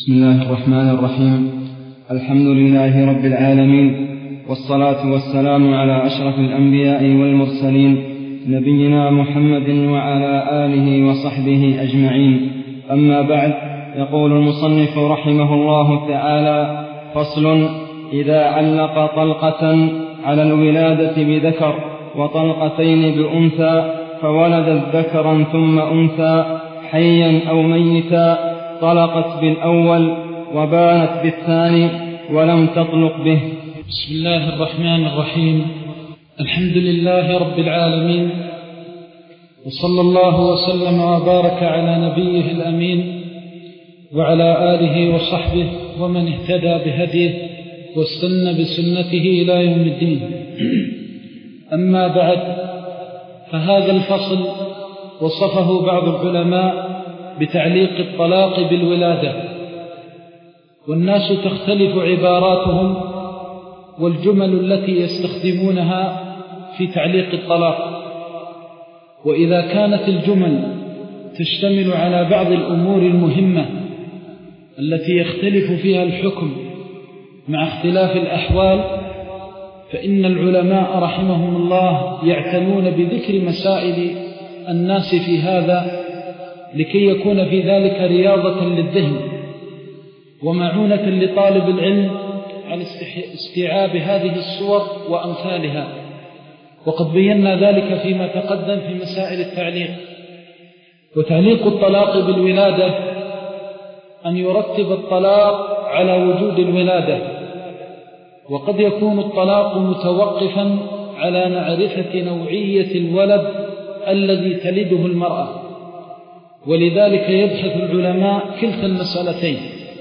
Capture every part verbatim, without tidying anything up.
بسم الله الرحمن الرحيم. الحمد لله رب العالمين، والصلاة والسلام على أشرف الأنبياء والمرسلين، نبينا محمد وعلى آله وصحبه أجمعين. أما بعد، يقول المصنف رحمه الله تعالى: فصل: إذا علق طلقة على الولادة بذكر وطلقتين بأنثى فولدت ذكرا ثم أنثى حيا أو ميتا، طلقت بالأول وبانت بالثاني ولم تطلق به. بسم الله الرحمن الرحيم. الحمد لله رب العالمين، وصلى الله وسلم وبارك على نبيه الأمين وعلى آله وصحبه ومن اهتدى بهديه واستنى بسنته إلى يوم الدين. أما بعد، فهذا الفصل وصفه بعض العلماء بتعليق الطلاق بالولادة، والناس تختلف عباراتهم والجمل التي يستخدمونها في تعليق الطلاق. وإذا كانت الجمل تشتمل على بعض الأمور المهمة التي يختلف فيها الحكم مع اختلاف الأحوال، فإن العلماء رحمهم الله يعتنون بذكر مسائل الناس في هذا لكي يكون في ذلك رياضة للذهن ومعونة لطالب العلم على استيعاب هذه الصور وأمثالها. وقد بينا ذلك فيما تقدم في مسائل التعليق. وتعليق الطلاق بالولادة أن يرتب الطلاق على وجود الولادة، وقد يكون الطلاق متوقفا على معرفة نوعية الولد الذي تلده المرأة، ولذلك يبحث العلماء كلتا المسألتين.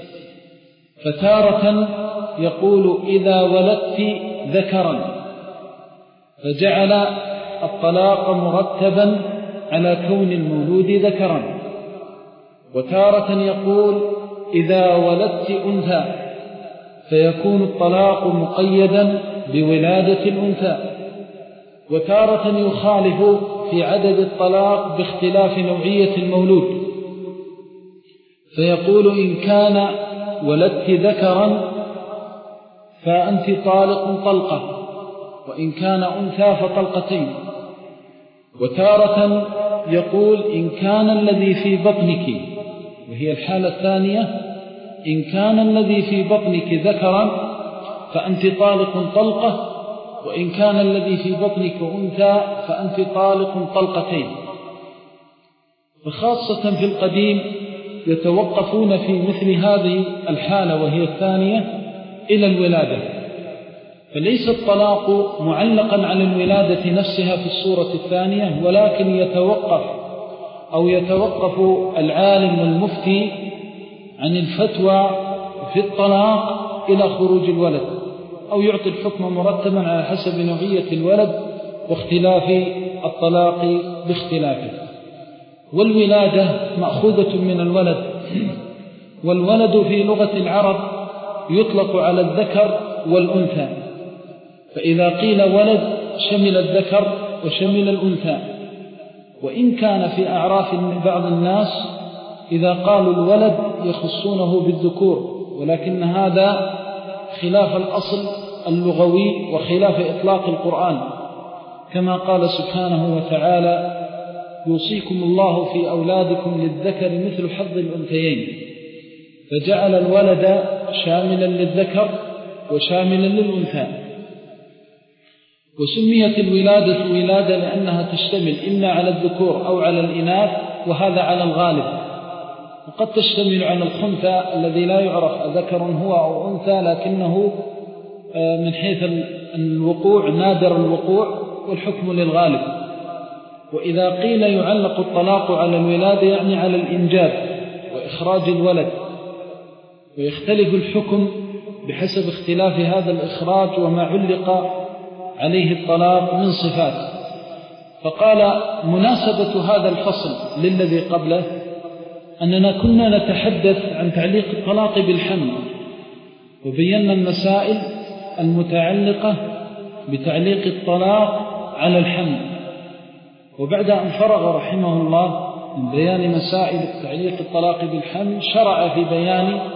فتارة يقول: إذا ولدت ذكرا، فجعل الطلاق مرتبا على كون المولود ذكرا. وتارة يقول: إذا ولدت أنثى، فيكون الطلاق مقيدا بولادة الأنثى. وتارة يخالف في عدد الطلاق باختلاف نوعية المولود، فيقول: إن كان ولدت ذكرا فأنت طالق طلقة، وإن كان أنثى فطلقتين. وتارة يقول: إن كان الذي في بطنك، وهي الحالة الثانية، إن كان الذي في بطنك ذكرا فأنت طالق طلقة، وإن كان الذي في بطنك أنثى فأنت طالق طلقتين. فخاصة في القديم يتوقفون في مثل هذه الحالة وهي الثانية إلى الولادة، فليس الطلاق معلقا على الولادة نفسها في الصورة الثانية، ولكن يتوقف أو يتوقف العالم والمفتي عن الفتوى في الطلاق إلى خروج الولد، أو يعطي الحكم مرتبا على حسب نوعية الولد واختلاف الطلاق باختلافه. والولادة مأخوذة من الولد، والولد في لغة العرب يطلق على الذكر والأنثى، فإذا قيل ولد شمل الذكر وشمل الأنثى. وإن كان في أعراف من بعض الناس إذا قالوا الولد يخصونه بالذكور، ولكن هذا خلاف الأصل اللغوي وخلاف إطلاق القرآن، كما قال سبحانه وتعالى: يوصيكم الله في أولادكم للذكر مثل حظ الأنثيين، فجعل الولد شاملا للذكر وشاملا للأنثى. وسميت الولادة ولادة لأنها تشتمل إما على الذكور أو على الإناث، وهذا على الغالب. وقد تشتمل على الخنثى الذي لا يعرف أذكر هو أو أنثى، لكنه من حيث الوقوع نادر الوقوع، والحكم للغالب. وإذا قيل يعلق الطلاق على الولادة يعني على الإنجاب وإخراج الولد، ويختلف الحكم بحسب اختلاف هذا الإخراج وما علق عليه الطلاق من صفات. فقال: مناسبة هذا الفصل للذي قبله أننا كنا نتحدث عن تعليق الطلاق بالحمل، وبينا المسائل المتعلقة بتعليق الطلاق على الحمل. وبعد أن فرغ رحمه الله من بيان مسائل تعليق الطلاق بالحمل، شرع في بيان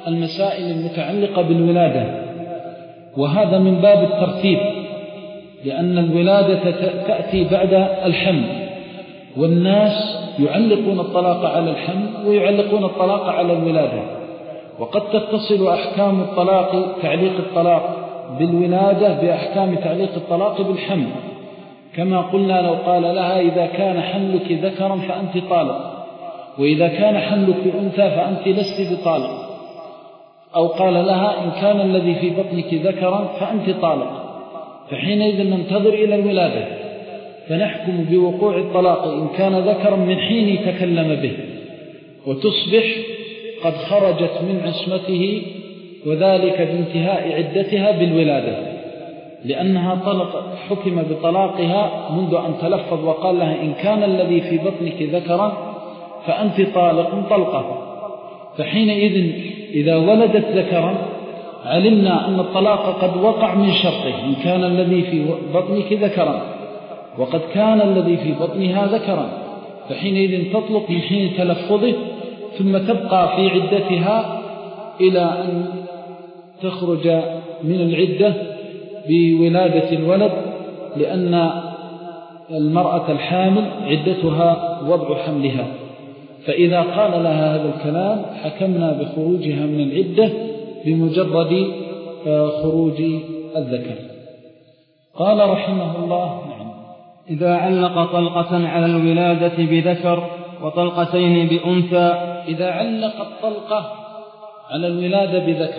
المسائل المتعلقة بالولادة، وهذا من باب الترتيب، لأن الولادة تأتي بعد الحمل، والناس يعلقون الطلاق على الحمل ويعلقون الطلاق على الولادة، وقد تتصل أحكام الطلاق تعليق الطلاق بالولادة بأحكام تعليق الطلاق بالحمل، كما قلنا لو قال لها إذا كان حملك ذكرا فأنت طالق، وإذا كان حملك أنثى فأنت لست بطالق، أو قال لها إن كان الذي في بطنك ذكرا فأنت طالق، فحينئذ ننتظر إلى الولادة فنحكم بوقوع الطلاق إن كان ذكرا من حين تكلم به، وتصبح قد خرجت من عصمته، وذلك بانتهاء عدتها بالولادة، لأنها طلق حكم بطلاقها منذ أن تلفظ وقال لها إن كان الذي في بطنك ذكرا فأنت طالق طلقة. فحينئذ إذا ولدت ذكرا علمنا أن الطلاق قد وقع من شرطه إن كان الذي في بطنك ذكرا، وقد كان الذي في بطنها ذكرا، فحينئذ تطلق من حين تلفظه، ثم تبقى في عدتها إلى أن تخرج من العدة بولادة الولد، لأن المرأة الحامل عدتها وضع حملها، فإذا قال لها هذا الكلام حكمنا بخروجها من العدة بمجرد خروج الذكر. قال رحمه الله: نعم. إذا علق طلقة على الولادة بذكر وطلقتين بأنثى. إذا علق الطلقة على الولادة بذكر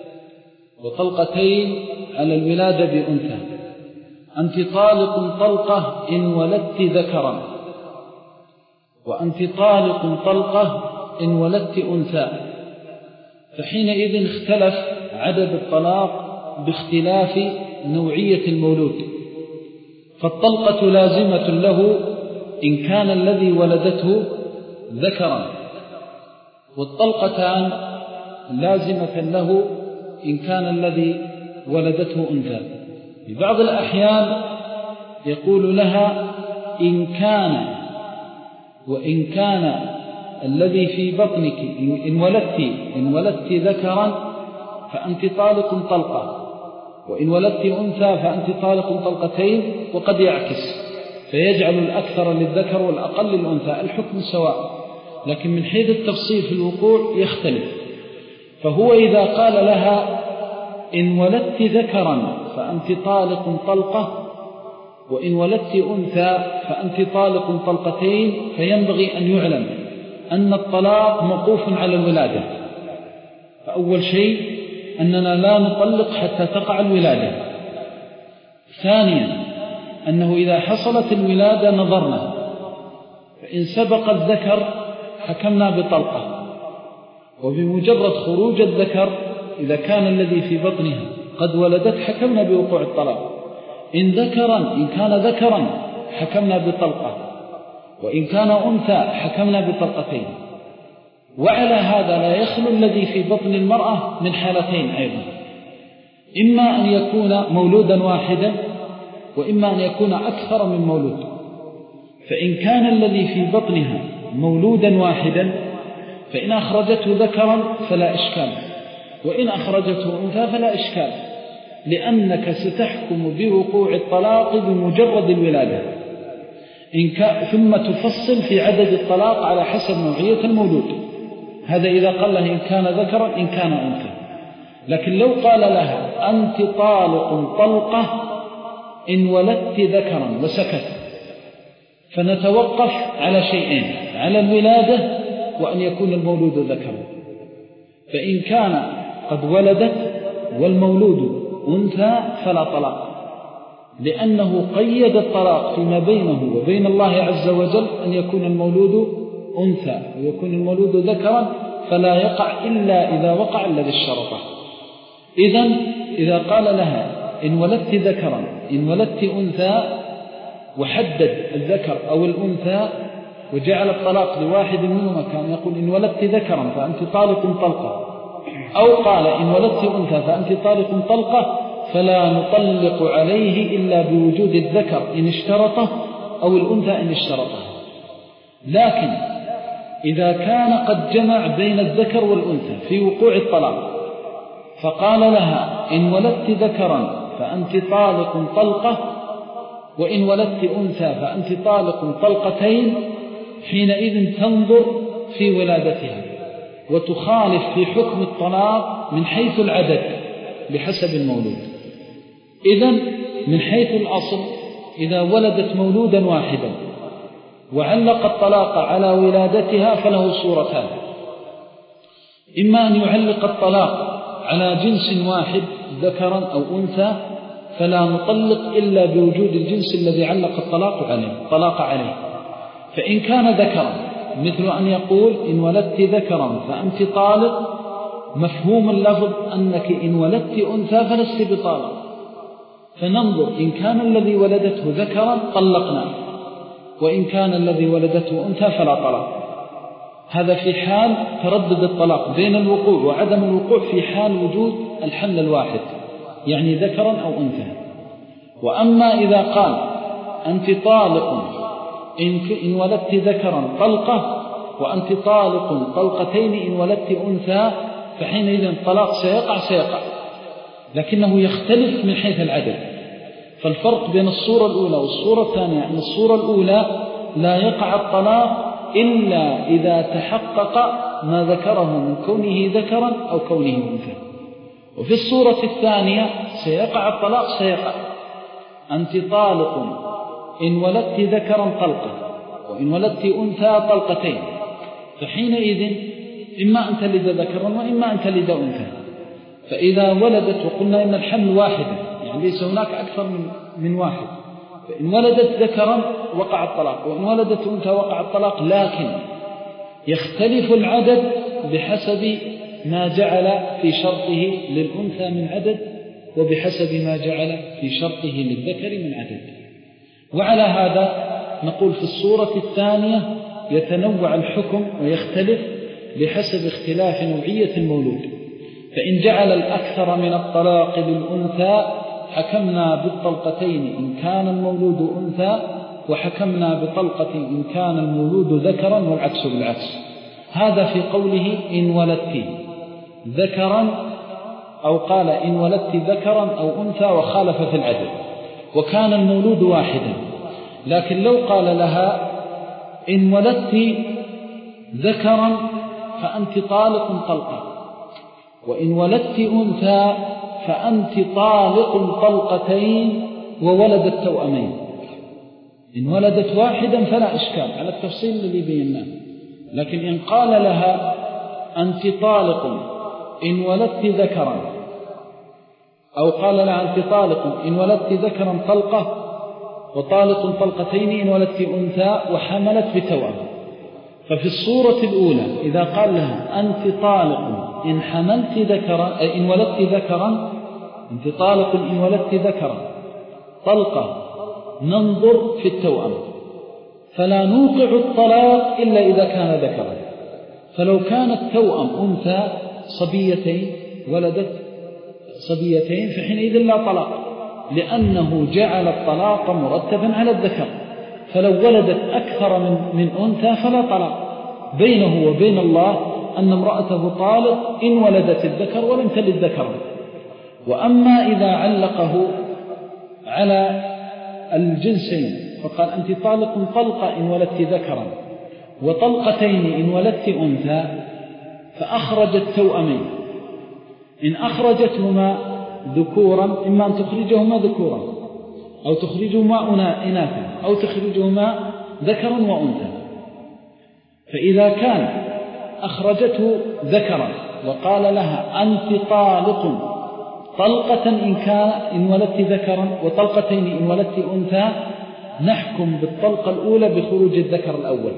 وطلقتين على الولادة بأنثى: أنت طالق طلقة إن ولدت ذكرا، وأنت طالق طلقة إن ولدت أنثى. فحينئذ اختلف عدد الطلاق باختلاف نوعية المولود، فالطلقة لازمة له إن كان الذي ولدته ذكرا، والطلقتان لازمة له إن كان الذي ولدته أنثى. في بعض الأحيان يقول لها إن كان وإن كان الذي في بطنك إن ولدت إن ولدت ذكرا فأنت طالق طلقة، وإن ولدت أنثى فأنت طالق طلقتين، وقد يعكس فيجعل الأكثر للذكر والأقل للأنثى، الحكم سواء، لكن من حيث التفصيل في الوقوع يختلف. فهو إذا قال لها إن ولدت ذكرا فأنت طالق طلقة، وإن ولدت أنثى فأنت طالق طلقتين، فينبغي أن يعلم أن الطلاق موقوف على الولادة. فأول شيء أننا لا نطلق حتى تقع الولادة. ثانيا أنه إذا حصلت الولادة نظرنا، فإن سبق الذكر حكمنا بطلقة، وبمجرد خروج الذكر إذا كان الذي في بطنها قد ولدت حكمنا بوقوع الطلاق. إن ذكرا إن كان ذكرا حكمنا بطلقة، وإن كان أنثى حكمنا بطلقتين. وعلى هذا لا يخلو الذي في بطن المرأة من حالتين أيضا: إما أن يكون مولودا واحدا، وإما أن يكون أكثر من مولود. فإن كان الذي في بطنها مولودا واحدا فإن أخرجته ذكرا فلا إشكال، وإن أخرجته أنثى فلا إشكال، لأنك ستحكم بوقوع الطلاق بمجرد الولادة، إن كان ثم تفصل في عدد الطلاق على حسب نوعية المولود. هذا إذا قال له إن كان ذكرا إن كان أنثى. لكن لو قال لها أنت طالق طلقة إن ولدت ذكرا وسكت، فنتوقف على شيئين: على الولادة وأن يكون المولود ذكرا. فإن كان قد ولدت والمولود أنثى فلا طلاق، لأنه قيد الطلاق فيما بينه وبين الله عز وجل أن يكون المولود أنثى ويكون المولود ذكرا، فلا يقع إلا إذا وقع الذي اشترطه. إذن إذا قال لها إن ولدت ذكرا إن ولدت أنثى، وحدد الذكر أو الأنثى وجعل الطلاق لواحد منهما، كان يقول إن ولدت ذكرا فأنت طالق طلقة، أو قال إن ولدت أنثى فأنت طالق طلقة، فلا نطلق عليه إلا بوجود الذكر إن اشترطه أو الأنثى إن اشترطه. لكن إذا كان قد جمع بين الذكر والأنثى في وقوع الطلاق فقال لها إن ولدت ذكرا فأنت طالق طلقة، وإن ولدت أنثى فأنت طالق طلقتين، حينئذ تنظر في ولادتها وتخالف في حكم الطلاق من حيث العدد بحسب المولود. إذن من حيث الأصل إذا ولدت مولودا واحدا وعلق الطلاق على ولادتها فله صورتان: إما أن يعلق الطلاق على جنس واحد ذكرا أو أنثى فلا نطلق إلا بوجود الجنس الذي علق الطلاق عليه طلاق عليه. فإن كان ذكرا مثل أن يقول إن ولدت ذكرا فأنت طالق، مفهوم اللفظ أنك إن ولدت أنثى فلست بطالق، فننظر إن كان الذي ولدته ذكرا طلقنا، وإن كان الذي ولدته أنثى فلا طلاق. هذا في حال تردد الطلاق بين الوقوع وعدم الوقوع في حال وجود الحمل الواحد، يعني ذكرا أو أنثى. وأما إذا قال أنت طالق إن ولدت ذكرا طلقة وأنت طالق طلقتين إن ولدت أنثى، فحينئذ الطلاق سيقع سيقع لكنه يختلف من حيث العدد. فالفرق بين الصورة الأولى والصورة الثانية أن الصورة الأولى لا يقع الطلاق إلا إذا تحقق ما ذكره من كونه ذكرا أو كونه أنثى. وفي الصورة الثانية سيقع الطلاق سيقع. أنت طالق إن ولدت ذكرا طلقة وإن ولدت أنثى طلقتين، فحينئذ إما أن تلد ذكرا وإما أن تلد أنثى. فإذا ولدت وقلنا إن الحمل واحدة يعني ليس هناك أكثر من, من واحد، فإن ولدت ذكرا وقع الطلاق وإن ولدت أنثى وقع الطلاق، لكن يختلف العدد بحسب ما جعل في شرطه للأنثى من عدد وبحسب ما جعل في شرطه للذكر من عدد. وعلى هذا نقول في الصورة الثانية يتنوع الحكم ويختلف بحسب اختلاف نوعية المولود. فإن جعل الأكثر من الطلاق للأنثى حكمنا بالطلقتين إن كان المولود أنثى، وحكمنا بطلقة إن كان المولود ذكرا، والعكس بالعكس. هذا في قوله إن ولدت ذكرا، أو قال إن ولدت ذكرا أو أنثى وخالف في العدد وكان المولود واحدا. لكن لو قال لها إن ولدت ذكرا فأنت طالق طلقة، وإن ولدت أنثى فأنت طالق طلقتين وولدت توأمين، إن ولدت واحدا فلا إشكال على التفصيل الذي بيناه. لكن إن قال لها أنت طالق إن ولدت ذكرا، أو قال لها أنت طالق إن ولدت ذكرا طلقة وطالق طلقتين إن ولدت أنثى وحملت بتوأم، ففي الصورة الأولى إذا قال لها أنت طالق إن حملت ذكرا إن ولدت ذكرا، أنت طالق إن ولدت ذكرا طلقة، ننظر في التوأم فلا نوقع الطلاق إلا إذا كان ذكرا. فلو كانت توأم أنثى صبيتين ولدت صبيتين فحينئذ لا طلاق، لأنه جعل الطلاق مرتبا على الذكر. فلو ولدت أكثر من, من أنثى فلا طلاق. بينه وبين الله أن امرأته طالق إن ولدت الذكر ولم تلد ذكرا. وأما إذا علقه على الجنسين فقال أنت طالق طلقة إن ولدت ذكرا وطلقتين إن ولدت أنثى، فأخرجت توأمين، إن أخرجتهما ذكورا إما أن تخرجهما ذكورا أو تخرجهما إناثا أو تخرجهما ذكرا وأنثى. فإذا كان أخرجته ذكرا وقال لها أنت طالق طلقة إن كان إن ولدت ذكرا وطلقتين إن ولدت أنثى، نحكم بالطلقة الأولى بخروج الذكر الأول،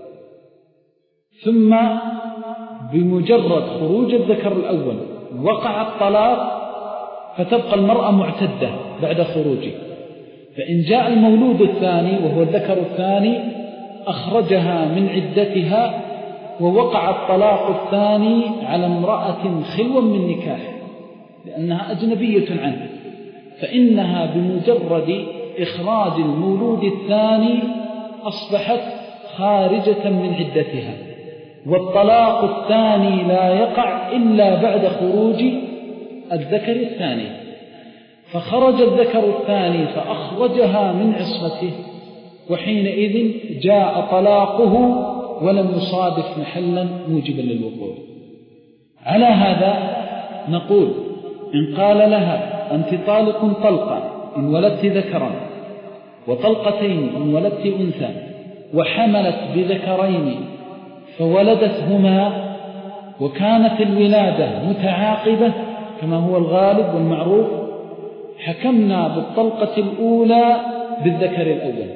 ثم بمجرد خروج الذكر الأول وقع الطلاق فتبقى المرأة معتدة بعد خروجه. فإن جاء المولود الثاني وهو الذكر الثاني أخرجها من عدتها ووقع الطلاق الثاني على امرأة خلوا من نكاح لأنها أجنبية عنه، فإنها بمجرد إخراج المولود الثاني أصبحت خارجة من عدتها والطلاق الثاني لا يقع إلا بعد خروج الذكر الثاني، فخرج الذكر الثاني فأخرجها من عصمته، وحينئذ جاء طلاقه ولم يصادف محلا موجبا للوقوع. على هذا نقول إن قال لها أنت طالق طلقة إن ولدت ذكرا، وطلقتين إن ولدت أنثى، وحملت بذكرين فولدتهما، وكانت الولادة متعاقبة كما هو الغالب والمعروف، حكمنا بالطلقة الأولى بالذكر الأول،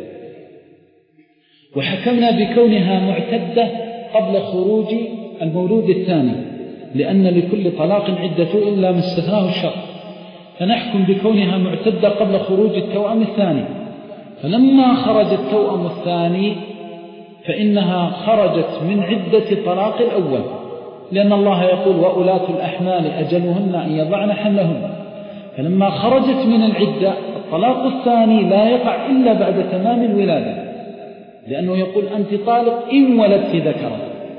وحكمنا بكونها معتدة قبل خروج المولود الثاني، لأن لكل طلاق عدة إلا ما استثناه الشرع، فنحكم بكونها معتدة قبل خروج التوأم الثاني. فلما خرج التوأم الثاني فإنها خرجت من عدة طلاق الأول، لأن الله يقول وأولاة الأحمال أجلهن أن يضعن حملهن. فلما خرجت من العدة الطلاق الثاني لا يقع إلا بعد تمام الولادة، لأنه يقول أنت طالق إن ولدت ذكرا.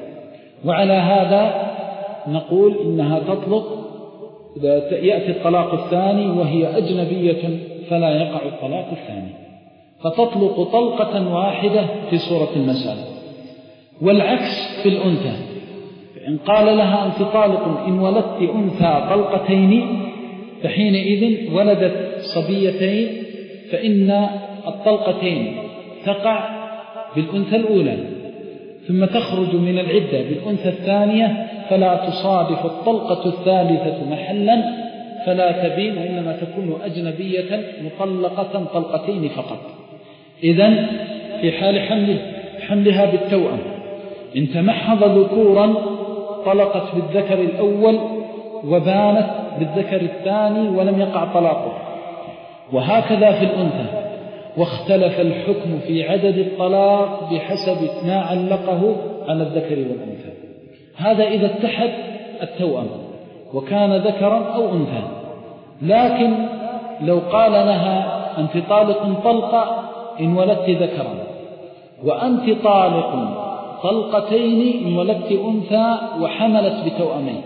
وعلى هذا نقول إنها تطلق إذا يأتي الطلاق الثاني وهي أجنبية فلا يقع الطلاق الثاني، فتطلق طلقة واحدة في صورة المسألة. والعكس في الأنثى، إن قال لها أنت طالق إن ولدت أنثى طلقتين، فحينئذ ولدت صبيتين، فإن الطلقتين تقع بالأنثى الأولى ثم تخرج من العدة بالأنثى الثانية، فلا تصادف الطلقة الثالثة محلا فلا تبين، وإنما تكون أجنبية مطلقة طلقتين فقط. إذن في حال حمل حملها بالتوأم إن تمحض ذكورا طلقت بالذكر الأول وبانت بالذكر الثاني ولم يقع طلاقه، وهكذا في الأنثى. واختلف الحكم في عدد الطلاق بحسب ما علقه على الذكر والأنثى. هذا إذا اتحد التوأم وكان ذكرا أو أنثى. لكن لو قال لها أنت طالق طلقة إن ولدت ذكرا، وأنت طالق طلقتين إن ولدت أنثى، وحملت بتوأمين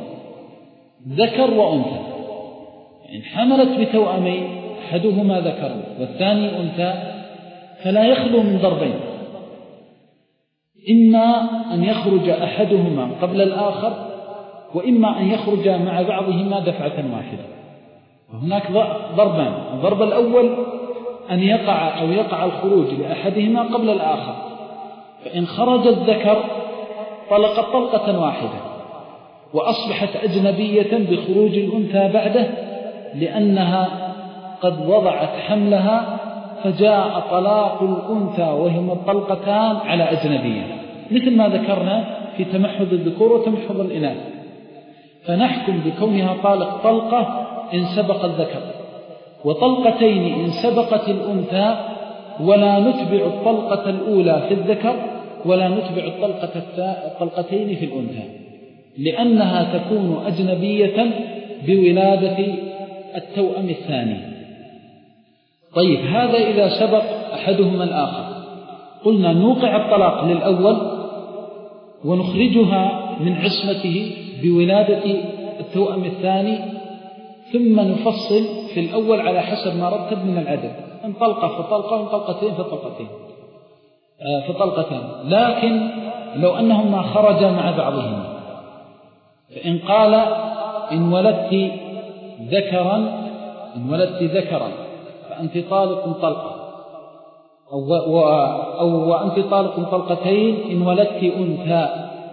ذكر وأنثى، إن حملت بتوأمين أحدهما ذكر والثاني أنثى، فلا يخلو من ضربين، إما أن يخرج أحدهما قبل الآخر، وإما أن يخرج مع بعضهما دفعة واحدة. وهناك ضربان، الضرب الأول أن يقع أو يقع الخروج لأحدهما قبل الآخر، فإن خرج الذكر طلقت طلقة واحدة وأصبحت أجنبية بخروج الأنثى بعده، لأنها قد وضعت حملها فجاء طلاق الأنثى وهما الطلقتان على أجنبية، مثل ما ذكرنا في تمحض الذكور وتمحض الإناث. فنحكم بكونها طالق طلقة إن سبق الذكر، وطلقتين إن سبقت الأنثى، ولا نتبع الطلقة الأولى في الذكر ولا نتبع الطلقة الطلقتين في الأنثى، لأنها تكون أجنبية بولادة التوأم الثاني. طيب، هذا إذا سبق أحدهما الآخر، قلنا نوقع الطلاق للأول ونخرجها من عصمته بولادة التوأم الثاني، ثم نفصل في الأول على حسب ما رتب من العدد، إن طلقة فطلقة، إن طلقتين فطلقتين فطلقتين. لكن لو أنهما خرجا مع بعضهما، فإن قال إن ولدت ذكرا إن ولدت ذكرا فأنت طالق طلقة، أو, أو وأنت طالق طلقتين إن ولدت أنثى،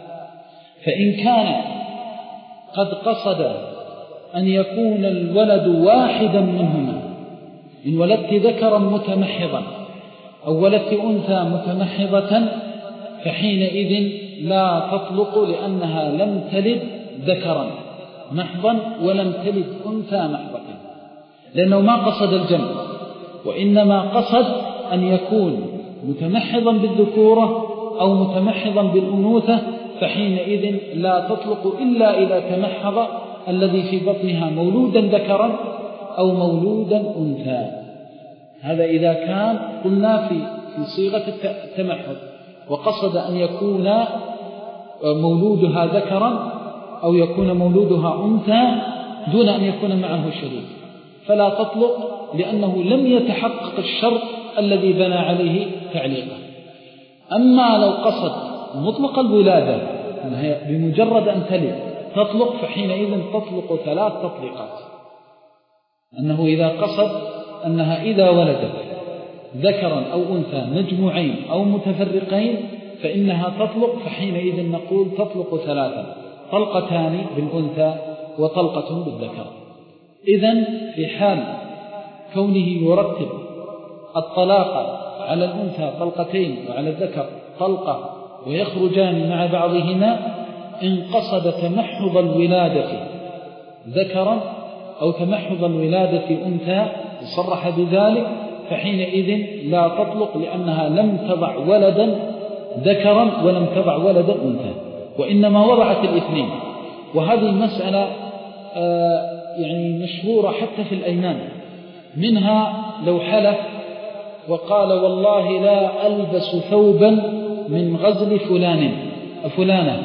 فإن كان قد قصد أن يكون الولد واحدا منهما، إن ولدت ذكرا متمحضا أو ولدت أنثى متمحضة، فحينئذ لا تطلق، لأنها لم تلد ذكرا محضا ولم تلد أنثى محضة، لأنه ما قصد الجمع، وإنما قصد أن يكون متمحضا بالذكورة أو متمحضا بالأنوثة، فحينئذ لا تطلق إلا إذا تمحض الذي في بطنها مولودا ذكرا أو مولودا أنثى. هذا إذا كان قلنا في في صيغة التمحض وقصد أن يكون مولودها ذكرا أو يكون مولودها أنثى دون أن يكون معه شريك، فلا تطلق لأنه لم يتحقق الشرط الذي بنى عليه تعليقه. أما لو قصد مطلق الولادة بمجرد أن تلد تطلق، فحينئذ تطلق ثلاث تطليقات. أنه إذا قصد أنها إذا ولدت ذكرا أو أنثى مجموعين أو متفرقين فإنها تطلق، فحينئذ نقول تطلق ثلاثا، طلقتان بالأنثى وطلقة بالذكر. إذن في حال كونه يرتب الطلاق على الأنثى طلقتين وعلى الذكر طلقة ويخرجان مع بعضهما، إن قصد تمحض الولادة ذكرا أو تمحض الولادة أنثى صرح بذلك، فحينئذ لا تطلق لأنها لم تضع ولدا ذكرا ولم تضع ولدا أنثى، وإنما وضعت الاثنين. وهذه المسألة آه يعني مشهورة حتى في الأيمان، منها لو حلف وقال والله لا ألبس ثوبا من غزل فلان فلانة،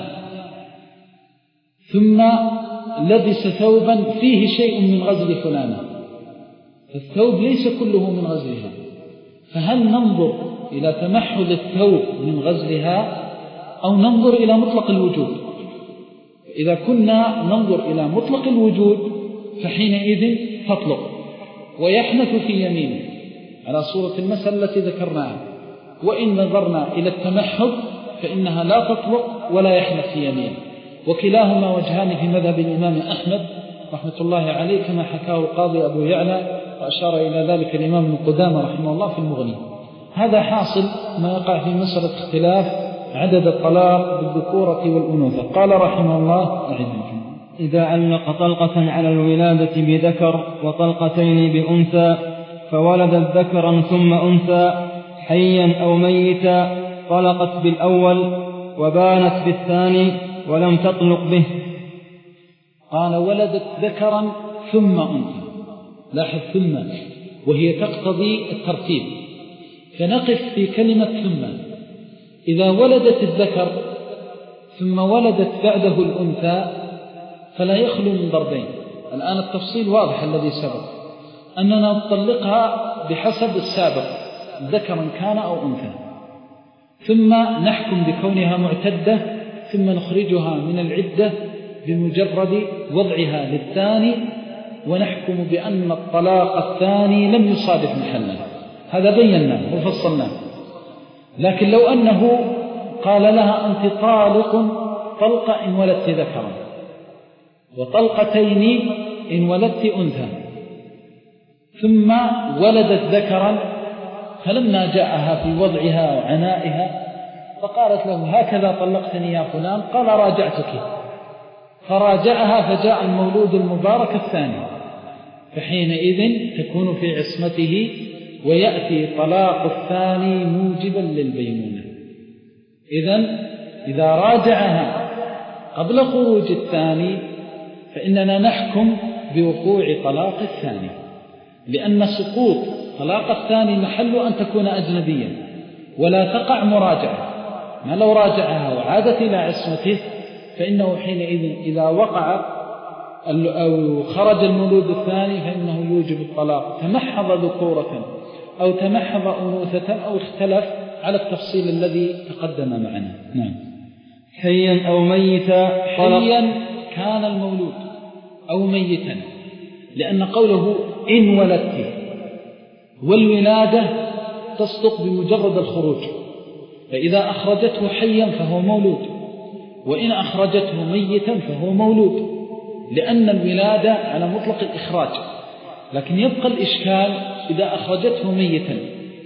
ثم لبس ثوبا فيه شيء من غزل فلانة، فالثوب ليس كله من غزلها، فهل ننظر إلى تمحض الثوب من غزلها أو ننظر إلى مطلق الوجود؟ إذا كنا ننظر إلى مطلق الوجود فحينئذ تطلق ويحنث في يمينه على صورة المثل التي ذكرناها، وإن نظرنا إلى التمحض فإنها لا تطلق ولا يحنث في يمينه، وكلاهما وجهان في مذهب الإمام أحمد رحمة الله عليه كما حكاه القاضي أبو يعلى، وأشار إلى ذلك الإمام ابن قدامة رحمه الله في المغني. هذا حاصل ما يقع في مسألة اختلاف عدد الطلاق بالذكورة والأنوثة. قال رحمه الله إذا علق طلقة على الولادة بذكر وطلقتين بأنثى فولدت ذكرا ثم أنثى حيا أو ميتا طلقت بالأول وبانت بالثاني ولم تطلق به. قال ولدت ذكرا ثم أنثى، لاحظ ثم وهي تقتضي الترتيب، فنقف في كلمة ثم. إذا ولدت الذكر ثم ولدت بعده الأنثى فلا يخلو من ضربين. الآن التفصيل واضح الذي سبق، أننا نطلقها بحسب السابق ذكرا كان أو أنثى، ثم نحكم بكونها معتدة، ثم نخرجها من العدة بمجرد وضعها للثاني، ونحكم بأن الطلاق الثاني لم يصادف محلا. هذا بيناه وفصلناه. لكن لو أنه قال لها أنت طالق طلقة إن ولدت ذكرا وطلقتين إن ولدت أنثى، ثم ولدت ذكرا، فلما جاءها في وضعها وعنائها فقالت له هكذا طلقتني يا فلان، قال راجعتك، فراجعها فجاء المولود المبارك الثاني، فحينئذ تكون في عصمته ويأتي طلاق الثاني موجبا للبينونة. إذن إذا راجعها قبل خروج الثاني فإننا نحكم بوقوع طلاق الثاني، لأن سقوط طلاق الثاني محل أن تكون أجنبيا ولا تقع مراجعة. ما لو راجعها وعادت إلى عصمته فإنه حينئذ إذا وقع أو خرج المولود الثاني فإنه يوجب الطلاق، تمحض ذكورة أو تمحض أنوثة أو اختلف على التفصيل الذي تقدم معنا. نعم. حيا أو ميتا، حيا كان المولود أو ميتا، لأن قوله إن ولدت والولادة تصدق بمجرد الخروج، فإذا أخرجته حيا فهو مولود، وإن أخرجته ميتا فهو مولود، لأن الولادة على مطلق الإخراج. لكن يبقى الإشكال إذا أخرجته ميتا،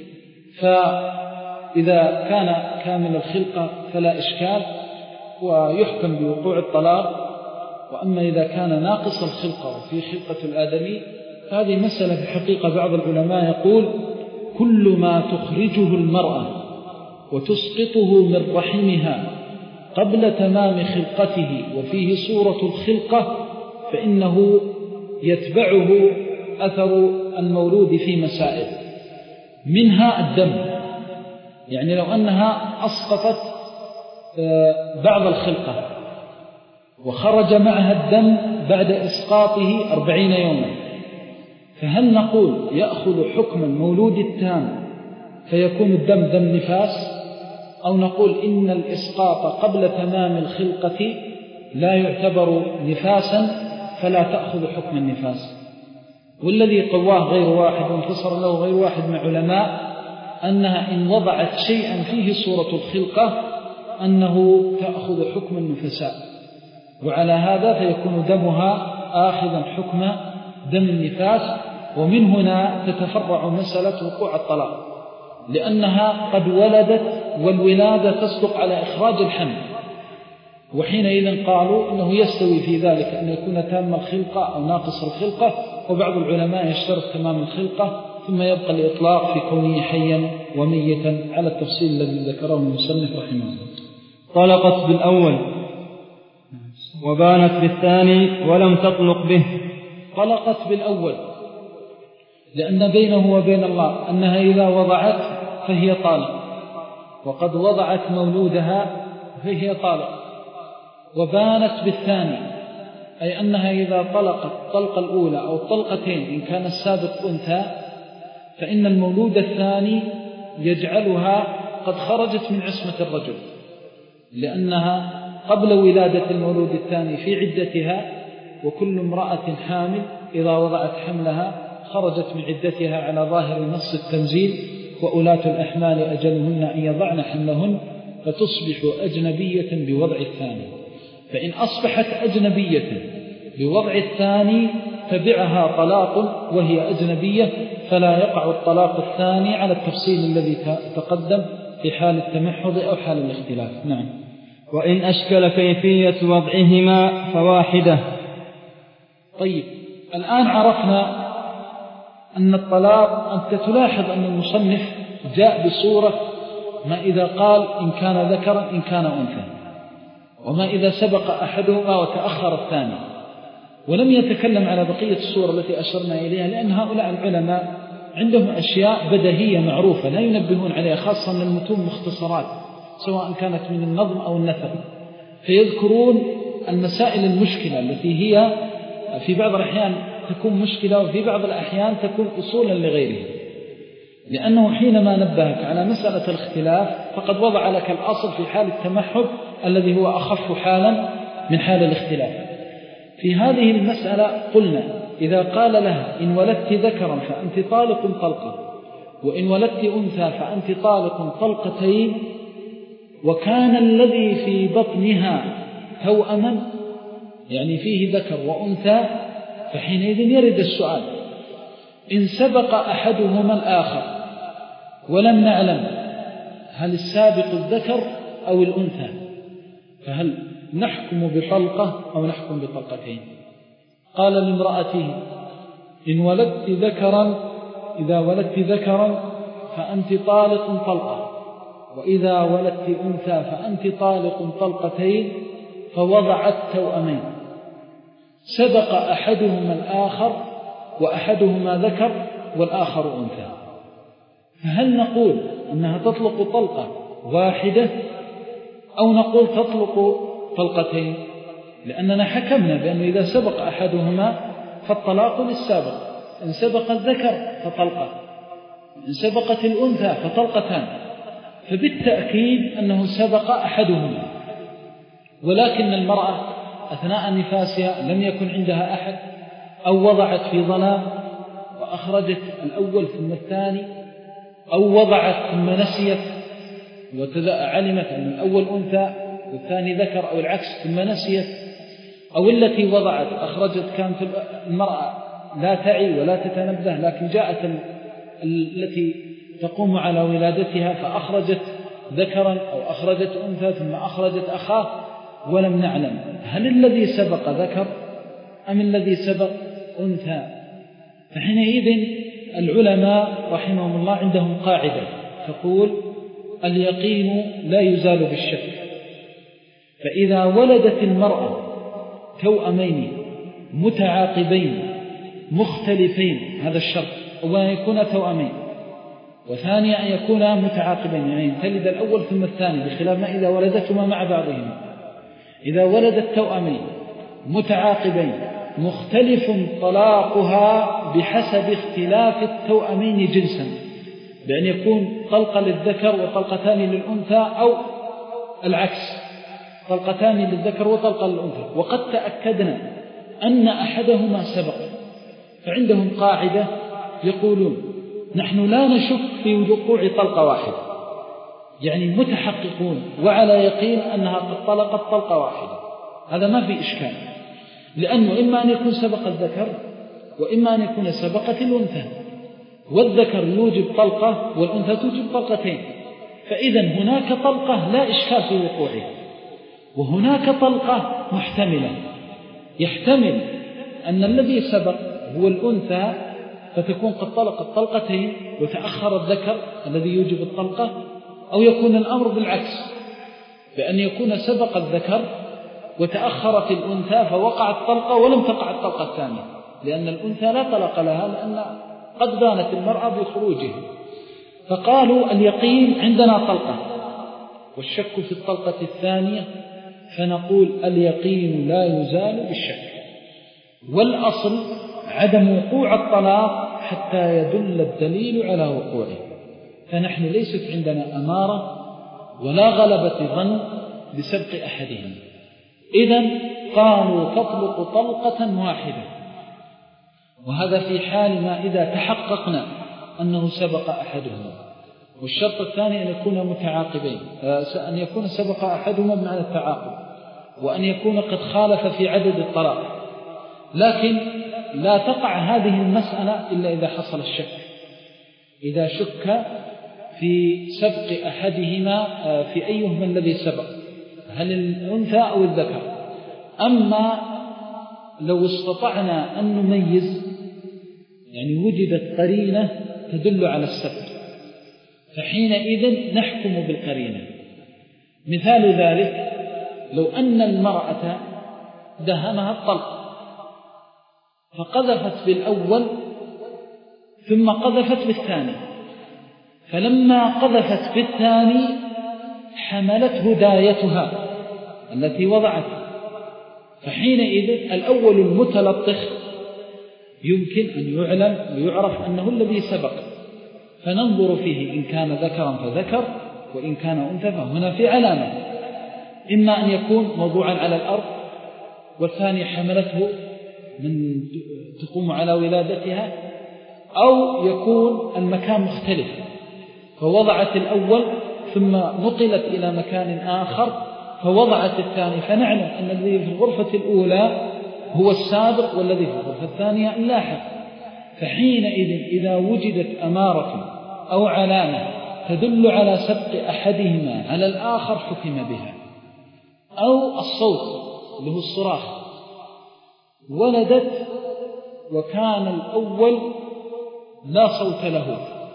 فإذا كان كامل الخلقة فلا إشكال ويحكم بوقوع الطلاق. وأما إذا كان ناقص الخلقة وفي خلقة الآدمي فهذه مسألة في حقيقة بعض العلماء يقول كل ما تخرجه المرأة وتسقطه من رحمها قبل تمام خلقته وفيه صورة الخلقة فإنه يتبعه أثر المولود في مسائل، منها الدم. يعني لو أنها أسقطت بعض الخلقة وخرج معها الدم بعد إسقاطه أربعين يوما، فهل نقول يأخذ حكم المولود التام فيكون الدم دم نفاس، أو نقول إن الإسقاط قبل تمام الخلقة لا يعتبر نفاسا فلا تأخذ حكم النفاس؟ والذي قواه غير واحد وانتصر له غير واحد من علماء أنها إن وضعت شيئا فيه صورة الخلقة أنه تأخذ حكم النفساء، وعلى هذا فيكون دمها آخذا حكم دم النفاس. ومن هنا تتفرع مسألة وقوع الطلاق، لأنها قد ولدت والولادة تصدق على إخراج الحمل، وحينئذ قالوا إنه يستوي في ذلك أن يكون تام الخلقة أو ناقص الخلقة، وبعض العلماء يشترط تمام الخلقة، ثم يبقى الإطلاق في كونه حيا وميتا على التفصيل الذي ذكره المصنف رحمه الله. طلقت بالأول وبانت بالثاني ولم تطلق به. طلقت بالأول لأن بينه وبين الله أنها إذا وضعت فهي طالق، وقد وضعت مولودها فهي طالق. وبانت بالثاني أي أنها إذا طلقت الطلقة الأولى أو الطلقتين إن كان السابق أنثى، فإن المولود الثاني يجعلها قد خرجت من عصمة الرجل، لأنها قبل ولادة المولود الثاني في عدتها، وكل امرأة حامل إذا وضعت حملها خرجت من عدتها على ظاهر نص التنزيل: وأولاة الأحمال أجلهن أن يضعن حملهن، فتصبح أجنبية بوضع الثاني. فإن أصبحت أجنبية بوضع الثاني تبعها طلاق وهي أجنبية، فلا يقع الطلاق الثاني على التفصيل الذي تقدم في حال التمحض أو حال الاختلاف. نعم. وإن أشكل كيفية وضعهما فواحدة. طيب، الآن عرفنا أن الطلاق، أنت تلاحظ أن المصنف جاء بصورة ما إذا قال إن كان ذكرا إن كان أنثى، وما إذا سبق أحدهما وتأخر الثاني، ولم يتكلم على بقية الصورة التي أشرنا إليها، لأن هؤلاء العلماء عندهم أشياء بديهية معروفة لا ينبهون عليها، خاصة أن المتون مختصرات سواء كانت من النظم أو النثر، فيذكرون المسائل المشكلة التي هي في بعض الأحيان تكون مشكلة وفي بعض الأحيان تكون أصولا لغيرها، لأنه حينما نبهك على مسألة الاختلاف فقد وضع لك الأصل في حال التمحض الذي هو أخف حالا من حال الاختلاف. في هذه المسألة قلنا إذا قال لها إن ولدت ذكرا فأنت طالق طلقة، وإن ولدت أنثى فأنت طالق طلقتين، وكان الذي في بطنها توأما يعني فيه ذكر وأنثى، فحينئذ يرد السؤال: إن سبق أحدهما الآخر ولم نعلم هل السابق الذكر أو الأنثى، فهل نحكم بطلقة أو نحكم بطلقتين؟ قال لامرأته: إن ولدت ذكرا إذا ولدت ذكرا فأنت طالق طلقة، وإذا ولدت أنثى فأنت طالق طلقتين، فوضعت توأمين سبق أحدهما الآخر وأحدهما ذكر والآخر أنثى، فهل نقول أنها تطلق طلقة واحدة أو نقول تطلق طلقتين؟ لأننا حكمنا بأنه إذا سبق أحدهما فالطلاق للسابق، إن سبق الذكر فطلقة، إن سبقت الأنثى فطلقتان، فبالتأكيد أنه سبق أحدهما. ولكن المرأة أثناء نفاسها لم يكن عندها أحد، أو وضعت في ظلام وأخرجت الأول ثم الثاني، أو وضعت ثم نسيت وعلمت أن الأول أنثى والثاني ذكر أو العكس ثم نسيت، أو التي وضعت أخرجت كانت المرأة لا تعي ولا تتنبه، لكن جاءت التي تقوم على ولادتها فأخرجت ذكرا أو أخرجت أنثى ثم أخرجت أخاه ولم نعلم هل الذي سبق ذكر أم الذي سبق أنثى. فحينئذ العلماء رحمهم الله عندهم قاعدة تقول: اليقين لا يزال بالشك. فإذا ولدت المرأة توأمين متعاقبين مختلفين، هذا الشرط، وأن يكون توأمين وثانية أن يكونا متعاقبين، يعني تلد الأول ثم الثاني، بخلاف ما إذا ولدتهما مع بعضهما. إذا ولد التوأمين متعاقبين مختلف طلاقها بحسب اختلاف التوأمين جنسا، بأن يكون طلقة للذكر وطلقتان للأنثى، أو العكس، طلقتان للذكر وطلقة للأنثى، وقد تأكدنا أن أحدهما سبق، فعندهم قاعدة يقولون نحن لا نشك في وقوع طلقة واحدة، يعني متحققون وعلى يقين أنها قد طلقت طلقة واحدة، هذا ما في إشكال، لأنه إما أن يكون سبق الذكر وإما أن يكون سبقت الأنثى، والذكر يوجب طلقة والأنثى توجب طلقتين، فإذا هناك طلقة لا إشكال في وقوعها، وهناك طلقة محتملة، يحتمل أن الذي سبق هو الأنثى فتكون قد طلقت طلقتين وتأخر الذكر الذي يوجب الطلقة، أو يكون الأمر بالعكس، بأن يكون سبق الذكر وتأخرت الأنثى فوقعت طلقة ولم تقع الطلقة الثانية، لأن الأنثى لا طلق لها، لأن قد بانت المرأة بخروجها، فقالوا اليقين عندنا طلقة والشك في الطلقة الثانية، فنقول اليقين لا يزال بالشك، والأصل عدم وقوع الطلاق حتى يدل الدليل على وقوعه، فنحن ليست عندنا أمارة ولا غلبة ظن بسبق أحدهم. إذن قالوا تطلق طلقة واحدة، وهذا في حال ما إذا تحققنا أنه سبق أحدهما، والشرط الثاني أن يكون متعاقبين، أن يكون سبق أحدهما بمعنى التعاقب، وأن يكون قد خالف في عدد الطلاق، لكن لا تقع هذه المسألة إلا إذا حصل الشك، إذا شك في سبق أحدهما في أيهما الذي سبق، هل الأنثى أو الذكر. أما لو استطعنا أن نميز، يعني وجدت قرينة تدل على السبق، فحينئذ نحكم بالقرينة. مثال ذلك لو أن المرأة دهمها الطلق فقذفت بالأول ثم قذفت بالثاني، فلما قذفت بالثاني حملت هدايتها التي وضعتها، فحينئذ الأول المتلطخ يمكن أن يعلم ويعرف أنه الذي سبق، فننظر فيه إن كان ذكرا فذكر وإن كان أنثى فهنا في علامة، إما أن يكون موضوعا على الأرض والثاني حملته من تقوم على ولادتها، أو يكون المكان مختلف فوضعت الأول ثم نقلت إلى مكان آخر فوضعت الثاني، فنعلم أن الذي في الغرفة الأولى هو السابق والذي في الغرفة الثانية اللاحق، فحينئذ إذا وجدت أمارة أو علامة تدل على سبق أحدهما على الآخر حكم بها. أو الصوت اللي هو الصراخ، ولدت وكان الأول لا صوت له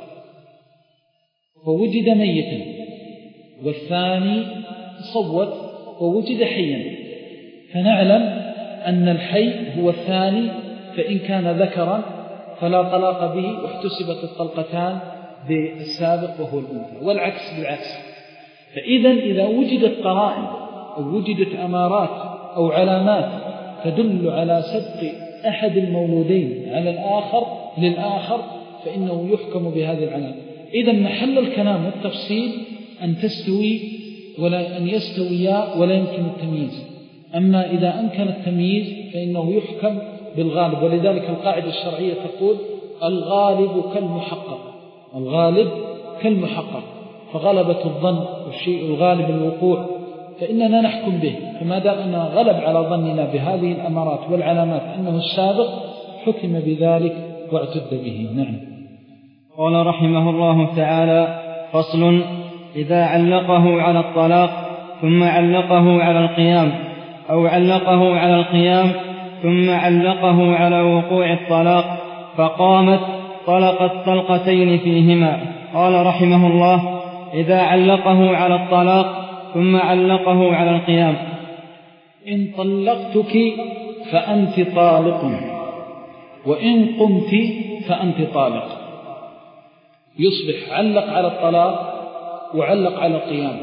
فوجد ميتا، والثاني صوت ووجد حيا، فنعلم أن الحي هو الثاني، فإن كان ذكرا فلا طلاق به واحتسبت الطلقتان بالسابق وهو الأنثى، والعكس بالعكس. فإذا إذا وجدت قرائن أو وجدت أمارات أو علامات تدل على سبق أحد المولودين على الآخر للآخر فإنه يحكم بهذه العلامة. إذا محل الكلام والتفصيل أن تستوي ولا أن يستويا ولا يمكن التمييز، أما إذا أمكن التمييز فإنه يحكم بالغالب، ولذلك القاعدة الشرعية تقول الغالب كالمحقق، الغالب كالمحقق، فغلبة الظن والشيء الغالب الوقوع فإننا نحكم به، فما دام أنه غلب على ظننا بهذه الأمارات والعلامات أنه السابق حكم بذلك واعتد به. نعم. قال رحمه الله تعالى: فصل: إذا علقه على الطلاق ثم علقه على القيام، أو علقه على القيام ثم علقه على وقوع الطلاق فقامت طلقت طلقتين فيهما. قال رحمه الله: إذا علقه على الطلاق ثم علقه على القيام: إن طلقتك فأنت طالق، وإن قمت فأنت طالق. يصبح علق على الطلاق وعلق على القيام.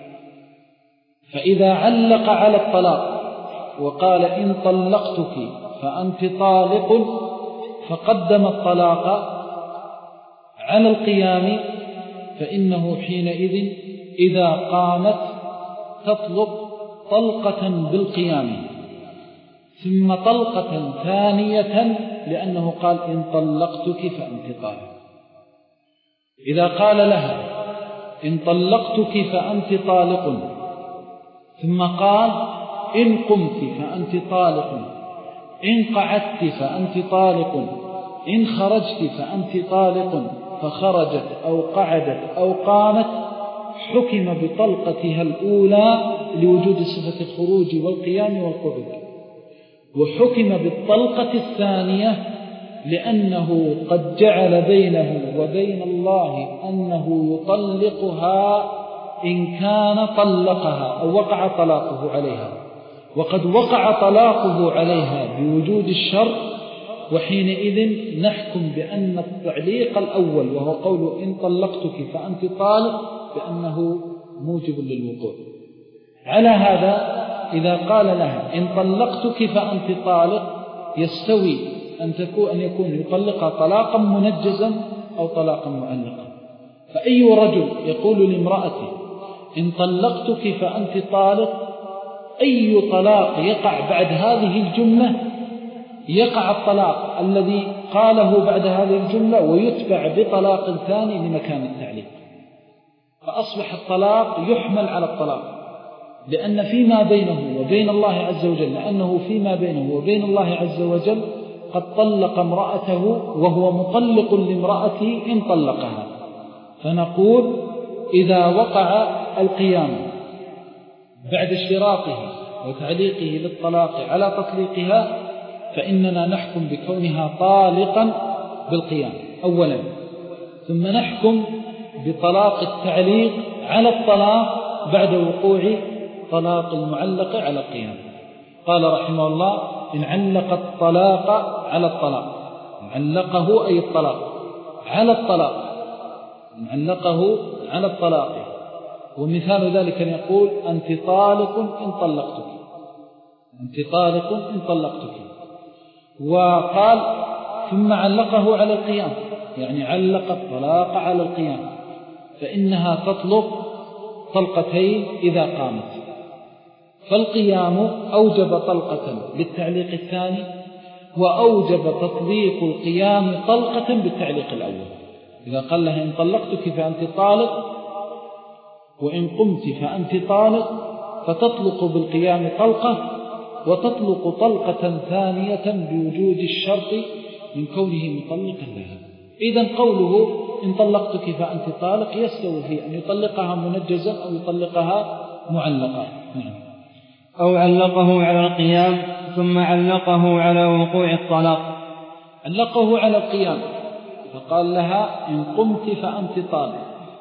فإذا علق على الطلاق وقال إن طلقتك فأنت طالق فقدم الطلاق على القيام، فإنه حينئذ إذا قامت تطلق طلقة بالقيام ثم طلقة ثانية، لأنه قال إن طلقتك فأنت طالق. إذا قال لها إن طلقتك فأنت طالق ثم قال إن قمت فأنت طالق، إن قعدت فأنت طالق، إن خرجت فأنت طالق، فخرجت أو قعدت أو قامت، حكم بطلقتها الأولى لوجود صفة الخروج والقيام والقعود، وحكم بالطلقة الثانية لأنه قد جعل بينه وبين الله أنه يطلقها إن كان طلقها أو وقع طلاقه عليها، وقد وقع طلاقه عليها بوجود الشرط، وحينئذ نحكم بأن التعليق الأول وهو قول إن طلقتك فأنت طالق بأنه موجب للوقوع. على هذا إذا قال لها إن طلقتك فأنت طالق يستوي أن تكون أن يكون يطلقها طلاقا منجزا أو طلاقا معلقا. فأي رجل يقول لامرأته إن طلقتك فأنت طالق، أي طلاق يقع بعد هذه الجملة يقع الطلاق الذي قاله بعد هذه الجملة ويتبع بطلاق ثاني لمكان التعليق، فأصبح الطلاق يحمل على الطلاق، لأن فيما بينه وبين الله عز وجل لأنه فيما بينه وبين الله عز وجل قد طلق امرأته وهو مطلق لامرأته إن طلقها. فنقول إذا وقع القيام بعد اشتراطه وتعليقه للطلاق على تطليقها فإننا نحكم بكونها طالقا بالقيام أولا، ثم نحكم بطلاق التعليق على الطلاق بعد وقوع طلاق المعلق على القيام. قال رحمه الله إن علق الطلاق على الطلاق، علقه أي الطلاق على الطلاق، إن علقه على الطلاق، ومثال ذلك أن يقول أنت طالق إن طلقتك، أنت طالق إن طلقتك، وقال ثم علقه على القيام، يعني علق الطلاق على القيام، فإنها تطلق طلقتين إذا قامت. فالقيام أوجب طلقة بالتعليق الثاني، وأوجب تطليق القيام طلقة بالتعليق الأول. إذا قال لها إن طلقتك فأنت طالق وإن قمت فأنت طالق، فتطلق بالقيام طلقة، وتطلق طلقة ثانية بوجود الشرط من كونه مطلقا لها. إذن قوله إن طلقتك فأنت طالق يستوي في أن يطلقها منجزا أو يطلقها معلقا. نعم. أو علقه على القيام ثم علقه على وقوع الطلاق. علقه على القيام فقال لها إن قمت فأنت طالق،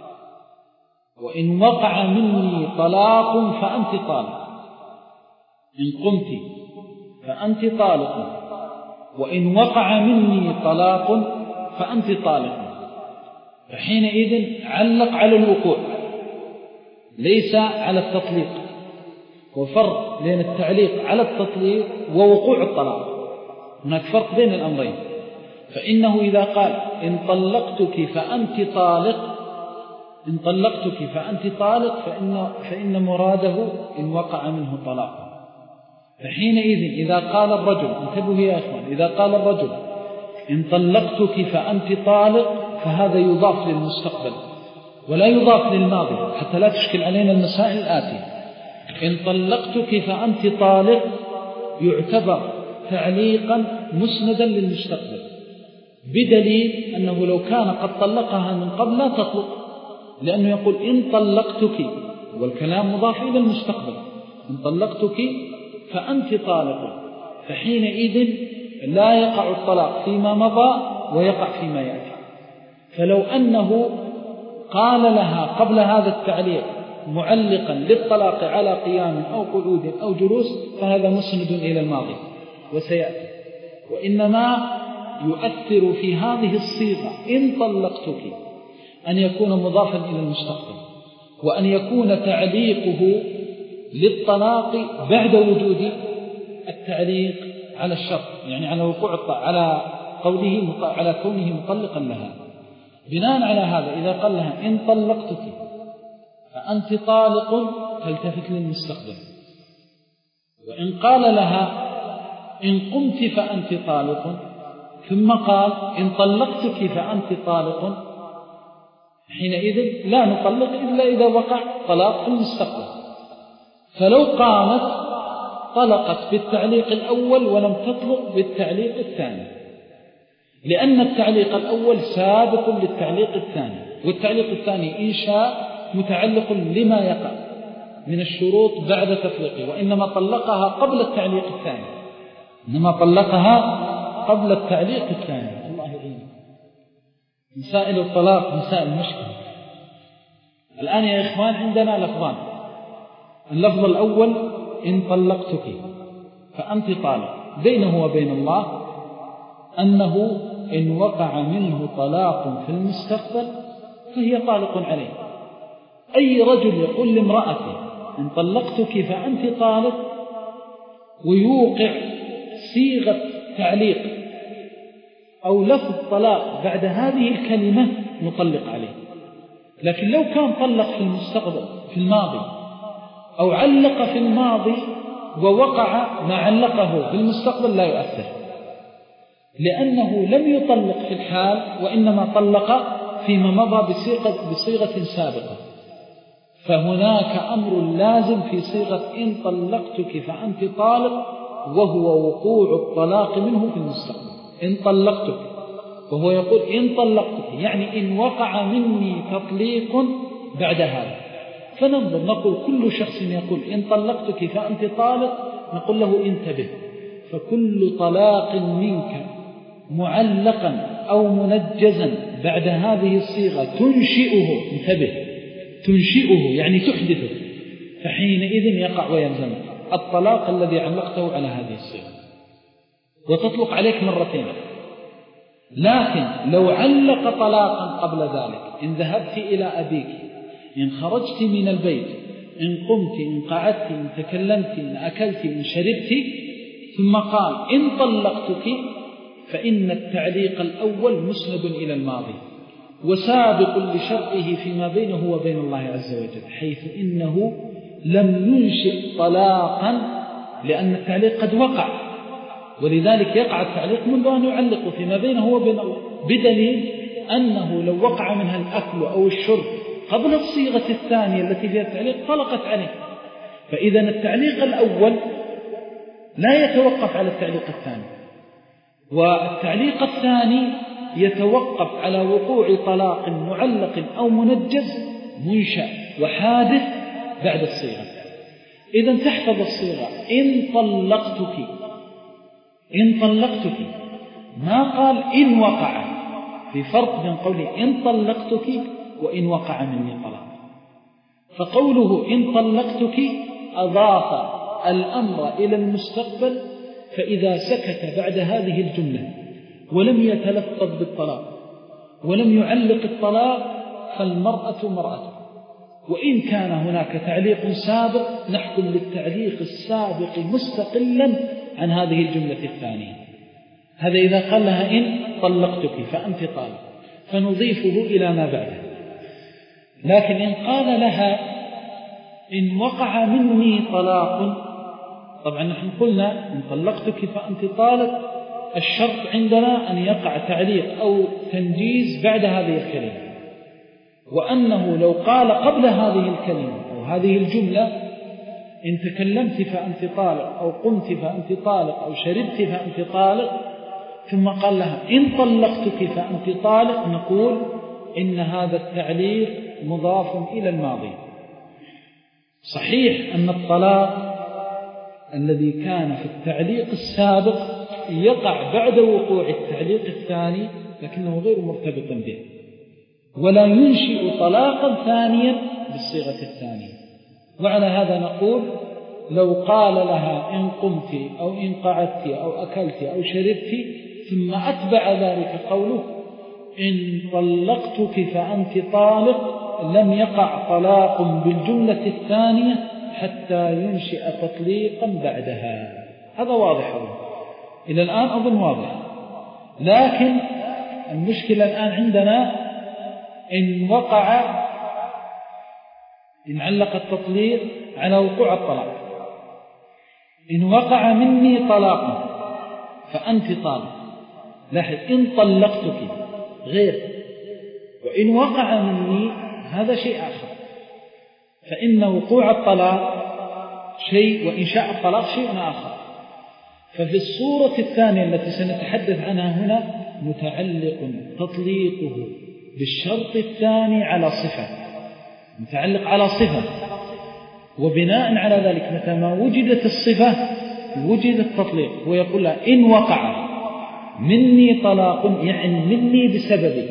وإن وقع مني طلاق فأنت طالق. إن قمت فأنت طالق، وإن وقع مني طلاق فأنت طالق. فحينئذ علق على الوقوع ليس على التطليق، وفرق بين التعليق على التطليق ووقوع الطلاق، هناك فرق بين الأمرين. فإنه إذا قال إن طلقتك فأنت طالق، إن طلقتك فأنت طالق، فإن, فإن مراده إن وقع منه طلاق. فحينئذ إذا قال الرجل، انتبهوا يا إخوان، إذا قال الرجل إن طلقتك فأنت طالق، فهذا يضاف للمستقبل ولا يضاف للماضي حتى لا تشكل علينا المسائل الآتية. إن طلقتك فأنت طالق يعتبر تعليقا مسندا للمستقبل، بدليل أنه لو كان قد طلقها من قبل لا تطلق، لأنه يقول إن طلقتك والكلام مضاف إلى المستقبل، إن طلقتك فأنت طالق، فحينئذ لا يقع الطلاق فيما مضى ويقع فيما يأتي. فلو أنه قال لها قبل هذا التعليق معلقا للطلاق على قيام أو قعود أو جلوس فهذا مسند إلى الماضي وسيأتي، وإنما يؤثر في هذه الصيغة إن طلقتك أن يكون مضافا إلى المستقبل، وأن يكون تعليقه للطلاق بعد وجود التعليق على الشرط، يعني على وقوع على قوله على كونه مطلقا لها. بناء على هذا إذا قال لها إن طلقتك فأنت طالق تلتفت للمستقبل، وإن قال لها إن قمت فأنت طالق ثم قال إن طلقتك فأنت طالق، حينئذ لا نطلق إلا إذا وقع طلاق في المستقبل. فلو قامت طلقت بالتعليق الأول ولم تطلق بالتعليق الثاني، لأن التعليق الأول سابق للتعليق الثاني، والتعليق الثاني إن شاء متعلق لما يقع من الشروط بعد تطليقه، وإنما طلقها قبل التعليق الثاني، إنما طلقها قبل التعليق الثاني. الله يعين. مسائل الطلاق مسائل مشكلة. الآن يا إخوان عندنا لفظان، اللفظ الأول إن طلقتك فأنت طالق، بينه وبين الله أنه إن وقع منه طلاق في المستقبل فهي طالق عليه. أي رجل يقول لامرأته إن طلقتك فأنت طالق ويوقع صيغة تعليق أو لفظ طلاق بعد هذه الكلمة نطلق عليه. لكن لو كان طلق في المستقبل في الماضي أو علق في الماضي ووقع ما علقه في المستقبل لا يؤثر، لأنه لم يطلق في الحال وإنما طلق فيما مضى بصيغة, بصيغة سابقة. فهناك أمر لازم في صيغة إن طلقتك فأنت طالق، وهو وقوع الطلاق منه في المستقبل. إن طلقتك، وهو يقول إن طلقتك يعني إن وقع مني تطليق بعد هذا. فننظر نقول كل شخص يقول إن طلقتك فأنت طالق نقول له انتبه، فكل طلاق منك معلقا أو منجزا بعد هذه الصيغة تنشئه، انتبه، تنشئه يعني تحدثه، فحينئذ يقع ويلزمك الطلاق الذي علقته على هذه الصيغة وتطلق عليك مرتين. لكن لو علق طلاقا قبل ذلك، إن ذهبت إلى أبيك، إن خرجت من البيت، إن قمت، إن قعدت، إن تكلمت، إن أكلت، إن شربت، ثم قال إن طلقتك، فإن التعليق الأول مسند إلى الماضي وسابق لشرعه فيما بينه وبين الله عز وجل، حيث إنه لم ينشئ طلاقا لأن التعليق قد وقع، ولذلك يقع التعليق منذ أن يعلق فيما بينه وبين الله، بدليل أنه لو وقع منها الأكل أو الشرب قبل الصيغة الثانية التي فيها التعليق طلقت عليه. فإذا التعليق الأول لا يتوقف على التعليق الثاني، والتعليق الثاني يتوقف على وقوع طلاق معلق أو منجز منشأ وحادث بعد الصيغة. إذا تحفظ الصيغة إن طلقتك، إن طلقتك، ما قال إن وقع، في فرق بين قوله إن طلقتك وإن وقع مني طلاق. فقوله إن طلقتك أضاف الأمر إلى المستقبل، فإذا سكت بعد هذه الجملة ولم يتلفظ بالطلاق ولم يعلق الطلاق فالمرأة مرأة، وإن كان هناك تعليق سابق نحكم للتعليق السابق مستقلا عن هذه الجملة الثانية. هذا إذا قال لها إن طلقتك فأنت طالق فنضيفه إلى ما بعده. لكن إن قال لها إن وقع مني طلاق، طبعا نحن قلنا إن طلقتك فأنت طالق، الشرط عندنا أن يقع تعليق أو تنجيز بعد هذه الكلمة، وأنه لو قال قبل هذه الكلمة أو هذه الجملة إن تكلمت فأنت طالق أو قمت فأنت طالق أو شربت فأنت طالق، ثم قال لها إن طلقتك فأنت طالق، نقول إن هذا التعليق مضاف إلى الماضي. صحيح أن الطلاق الذي كان في التعليق السابق يقع بعد وقوع التعليق الثاني، لكنه غير مرتبط به، ولا ينشئ طلاقا ثانيا بالصيغة الثانية. وعلى هذا نقول لو قال لها إن قمت أو إن قعدت أو أكلت أو شربت ثم أتبع ذلك قوله إن طلقتك فأنت طالق لم يقع طلاق بالجملة الثانية حتى ينشئ تطليقا بعدها. هذا واضح أظن. إلى الآن أظن واضح. لكن المشكلة الآن عندنا إن وقع إن علق التطليق على وقوع الطلاق. إن وقع مني طلاق فأنت طالق. لاحظ إن طلقتك غير، وإن وقع مني هذا شيء آخر. فإن وقوع الطلاق شيء وإنشاء الطلاق شيء آخر. ففي الصورة الثانية التي سنتحدث عنها هنا متعلق تطليقه بالشرط الثاني على صفة، متعلق على صفة، وبناء على ذلك متى ما وجدت الصفة وجد التطليق. ويقول لها إن وقع مني طلاق يعني مني بسببي،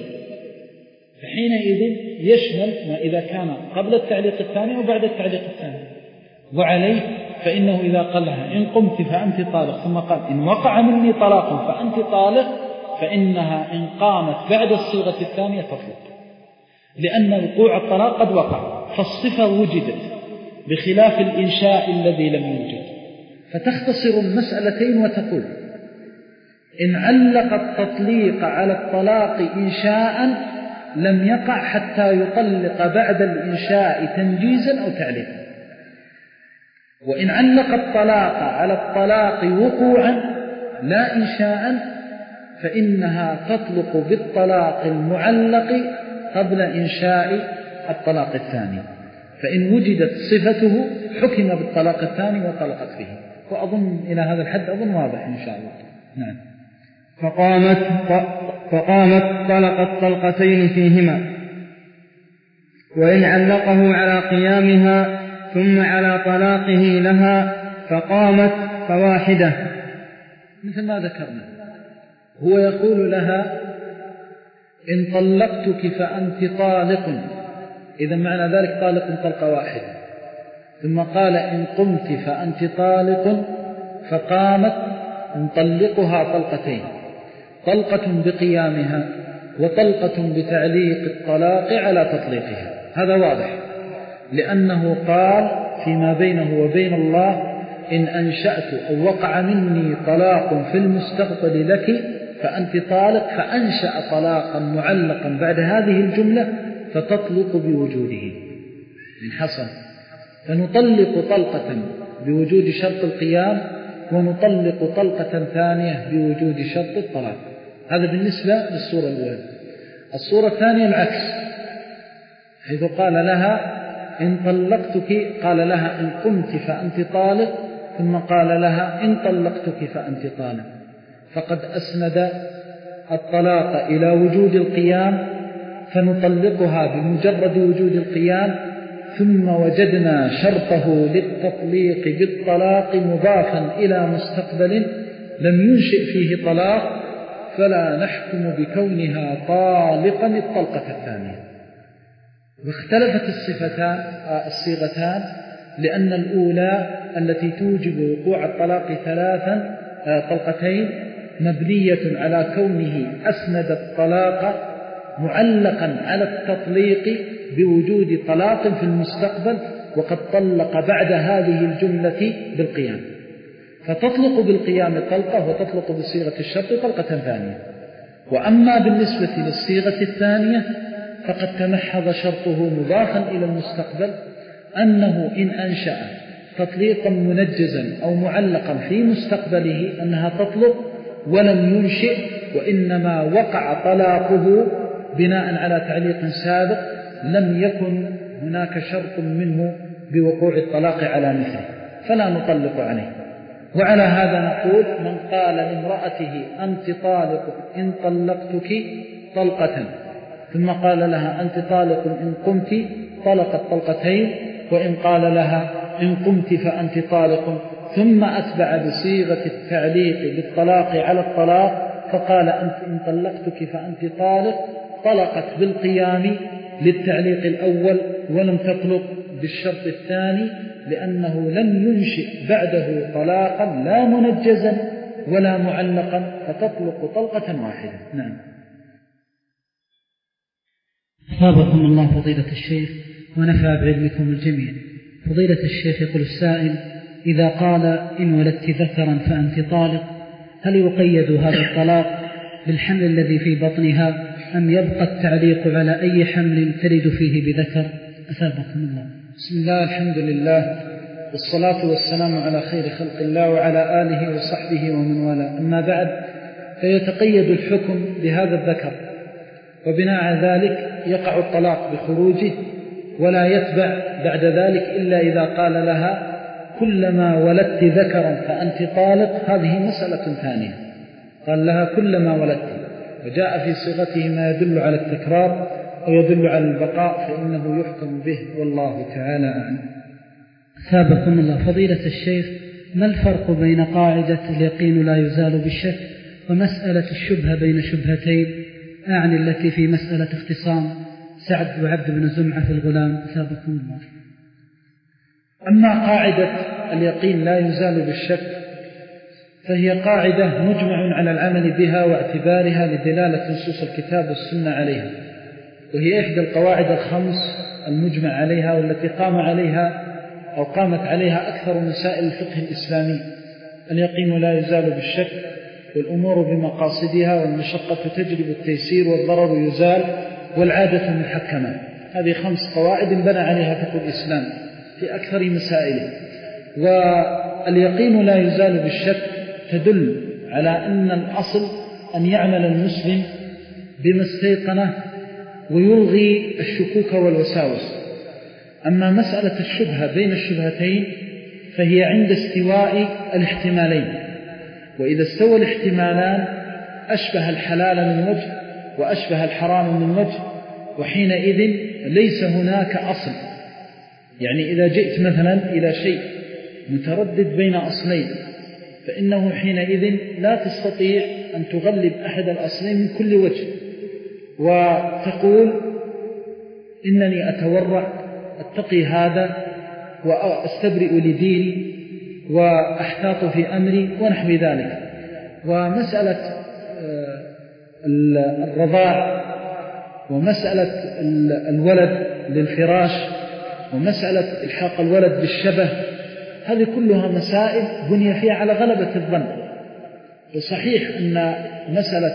فحينئذ يشمل ما إذا كان قبل التعليق الثاني أو بعد التعليق الثاني. وعليه فإنه إذا قال لها إن قمت فأنت طالق ثم قال إن وقع مني طلاق فأنت طالق، فإنها إن قامت بعد الصيغة الثانية تطلق، لأن وقوع الطلاق قد وقع فالصفة وجدت بخلاف الإنشاء الذي لم يوجد. فتختصر المسألتين وتقول إن علق التطليق على الطلاق إنشاء لم يقع حتى يطلق بعد الإنشاء تنجيزا أو تعليقا، وإن علق الطلاق على الطلاق وقوعا لا إنشاء فإنها تطلق بالطلاق المعلق قبل إنشاء الطلاق الثاني، فإن وجدت صفته حكم بالطلاق الثاني وطلقت به. وأظن إلى هذا الحد أظن واضح إن شاء الله. نعم. فقامت فقامت طلقت طلقتين فيهما، وإن علقه على قيامها ثم على طلاقه لها فقامت فواحدة، مثل ما ذكرنا. هو يقول لها إن طلقتك فأنت طالق، إذا معنى ذلك طالق طلقة واحدة. ثم قال إن قمت فأنت طالق، فقامت نطلقها طلقتين، طلقة بقيامها وطلقة بتعليق الطلاق على تطليقها. هذا واضح، لأنه قال فيما بينه وبين الله إن أنشأت أو وقع مني طلاق في المستقبل لك فأنت طالق، فأنشأ طلاقا معلقا بعد هذه الجملة فتطلق بوجوده. من حصل فنطلق طلقة بوجود شرط القيام ونطلق طلقة ثانية بوجود شرط الطلاق. هذا بالنسبة للصورة الأولى. الصورة الثانية العكس، حيث قال لها إن طلقتك، قال لها إن قمت فأنت طالق، ثم قال لها إن طلقتك فأنت طالق، فقد أسند الطلاق إلى وجود القيام فنطلقها بمجرد وجود القيام، ثم وجدنا شرطه للتطليق بالطلاق مضافا إلى مستقبل لم ينشئ فيه طلاق، فلا نحكم بكونها طالقا الطلقة الثانية. واختلفت الصفتان الصيغتان، لأن الأولى التي توجب وقوع الطلاق ثلاثا طلقتين مبنية على كونه أسند الطلاق معلقا على التطليق بوجود طلاق في المستقبل، وقد طلق بعد هذه الجملة بالقيام، فتطلق بالقيام طلقة وتطلق بصيغة الشرط طلقة ثانية. وأما بالنسبة للصيغة الثانية فقد تمحض شرطه مضافا إلى المستقبل، أنه إن أنشأ تطليقا منجزا أو معلقا في مستقبله أنها تطلق، ولم ينشئ وإنما وقع طلاقه بناء على تعليق سابق لم يكن هناك شرط منه بوقوع الطلاق على مثله، فلا نطلق عليه. وعلى هذا نقول من قال لامرأته أنت طالق إن طلقتك طلقة، ثم قال لها أنت طالق إن قمت، طلقت طلقتين. وإن قال لها إن قمت فأنت طالق، ثم أتبع بصيغة التعليق بالطلاق على الطلاق فقال أنت إن طلقتك فأنت طالق، طلقت بالقيام للتعليق الأول ولم تطلق بالشرط الثاني، لأنه لم ينشئ بعده طلاقا لا منجزا ولا معلقا، فتطلق طلقة واحدة. نعم. أثابكم الله فضيلة الشيخ ونفع بعلمكم الجميع. فضيلة الشيخ يقول السائل: إذا قال إن ولدت ذكرا فأنت طالق، هل يقيد هذا الطلاق بالحمل الذي في بطنها أم يبقى التعليق على أي حمل تلد فيه بذكر؟ أثابكم الله. بسم الله، الحمد لله، والصلاة والسلام على خير خلق الله وعلى آله وصحبه ومن والاه. أما بعد، فيتقيد الحكم بهذا الذكر، وبناء على ذلك يقع الطلاق بخروجه، ولا يتبع بعد ذلك إلا إذا قال لها كلما ولدت ذكرا فأنت طالق. هذه مسألة ثانية، قال لها كلما ولدت، وجاء في صيغته ما يدل على التكرار أو يدل على البقاء، فإنه يحكم به، والله تعالى أعلم. أثابكم الله فضيلة الشيخ، ما الفرق بين قاعدة اليقين لا يزال بالشك ومسألة الشبهة بين شبهتين، أعني التي في مسألة اختصام سعد وعبد بن زمعة في الغلام؟ أثابكم الله. أما قاعدة اليقين لا يزال بالشك فهي قاعدة مجمع على العمل بها واعتبارها لدلالة نصوص الكتاب والسنة عليها، وهي إحدى القواعد الخمس المجمع عليها، والتي قام عليها أو قامت عليها أكثر مسائل الفقه الإسلامي. اليقين لا يزال بالشك، والأمور بمقاصدها، والمشقة تجلب التيسير، والضرر يزال، والعادة محكمة. هذه خمس قواعد بنى عليها فقه الإسلام في أكثر مسائله. واليقين لا يزال بالشك تدل على أن الأصل أن يعمل المسلم بما استيقنه ويلغي الشكوك والوساوس. أما مسألة الشبهة بين الشبهتين فهي عند استواء الاحتمالين، وإذا استوى الاحتمالان أشبه الحلال من وجه وأشبه الحرام من وجه، وحينئذ ليس هناك أصل. يعني إذا جئت مثلا إلى شيء متردد بين أصلين، فإنه حينئذ لا تستطيع أن تغلب أحد الأصلين من كل وجه، وتقول إنني أتورع أتقي هذا وأستبرئ لديني وأحتاط في أمري ونحو ذلك. ومسألة الرضاع، ومسألة الولد للفراش، ومسألة إلحاق الولد بالشبه، هذه كلها مسائل بني فيها على غلبة الظن. وصحيح أن مسألة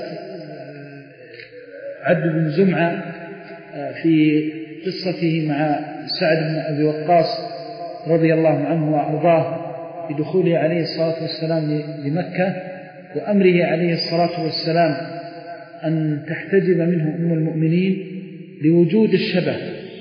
عبد بن زمعة في قصته مع سعد بن أبي وقاص رضي الله عنه وأرضاه بدخوله عليه الصلاة والسلام لمكة، وأمره عليه الصلاة والسلام أن تحتجب منه أم المؤمنين لوجود الشبه.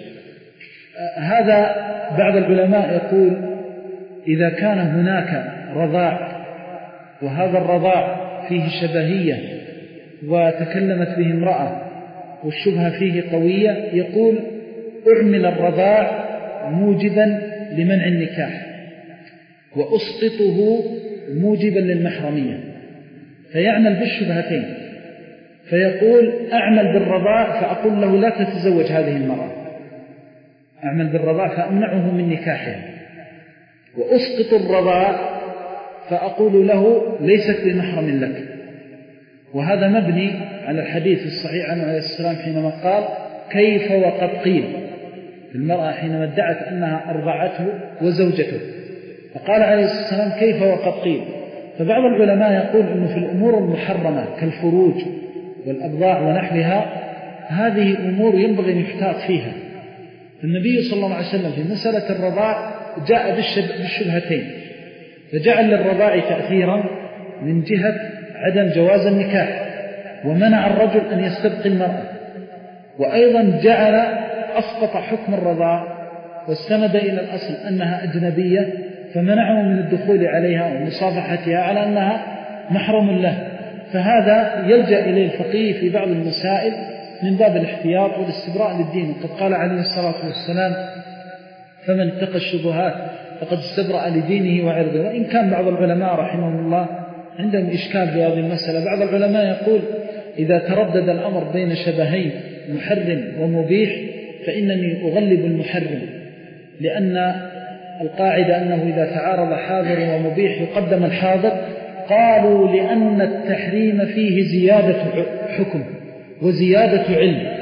هذا بعض العلماء يقول إذا كان هناك رضاع، وهذا الرضاع فيه شبهية وتكلمت به امرأة والشبهة فيه قوية، يقول أعمل الرضاع موجبا لمنع النكاح، وأسقطه موجبا للمحرمية، فيعمل بالشبهتين. فيقول أعمل بالرضاع فأقول له لا تتزوج هذه المرأة، أعمل بالرضاع فأمنعه من نكاحها، وأسقط الرضاع فأقول له ليست بمحرم لك. وهذا مبني على الحديث الصحيح عنه عليه السلام حينما قال كيف وقد قيل، المرأة حينما ادعت أنها أرضعته وزوجته، فقال عليه السلام كيف وقد قيل. فبعض العلماء يقول أنه في الأمور المحرمة كالفروج والأبضاع ونحوها، هذه أمور ينبغي أن يحتاط فيها. النبي صلى الله عليه وسلم في مسألة الرضاع جاء بالشبهتين، فجعل للرضاع تأثيرا من جهة عدم جواز النكاح، ومنع الرجل أن يستبقي المرأة، وأيضا جعل أسقط حكم الرضاع واستند إلى الأصل أنها أجنبية، فمنعه من الدخول عليها ومصافحتها على أنها محرم له. فهذا يلجأ إليه الفقيه في بعض المسائل من باب الاحتياط والاستبراء للدين. وقد قال عليه الصلاة والسلام فمن اتقى الشبهات فقد استبرأ لدينه وعرضه. وإن كان بعض العلماء رحمهم الله عندهم إشكال في هذه المسألة. بعض العلماء يقول إذا تردد الأمر بين شبهين محرم ومبيح فإنني أغلب المحرم، لأن القاعدة أنه إذا تعارض حاضر ومبيح يقدم الحاضر. قالوا لأن التحريم فيه زيادة حكم وزيادة علم،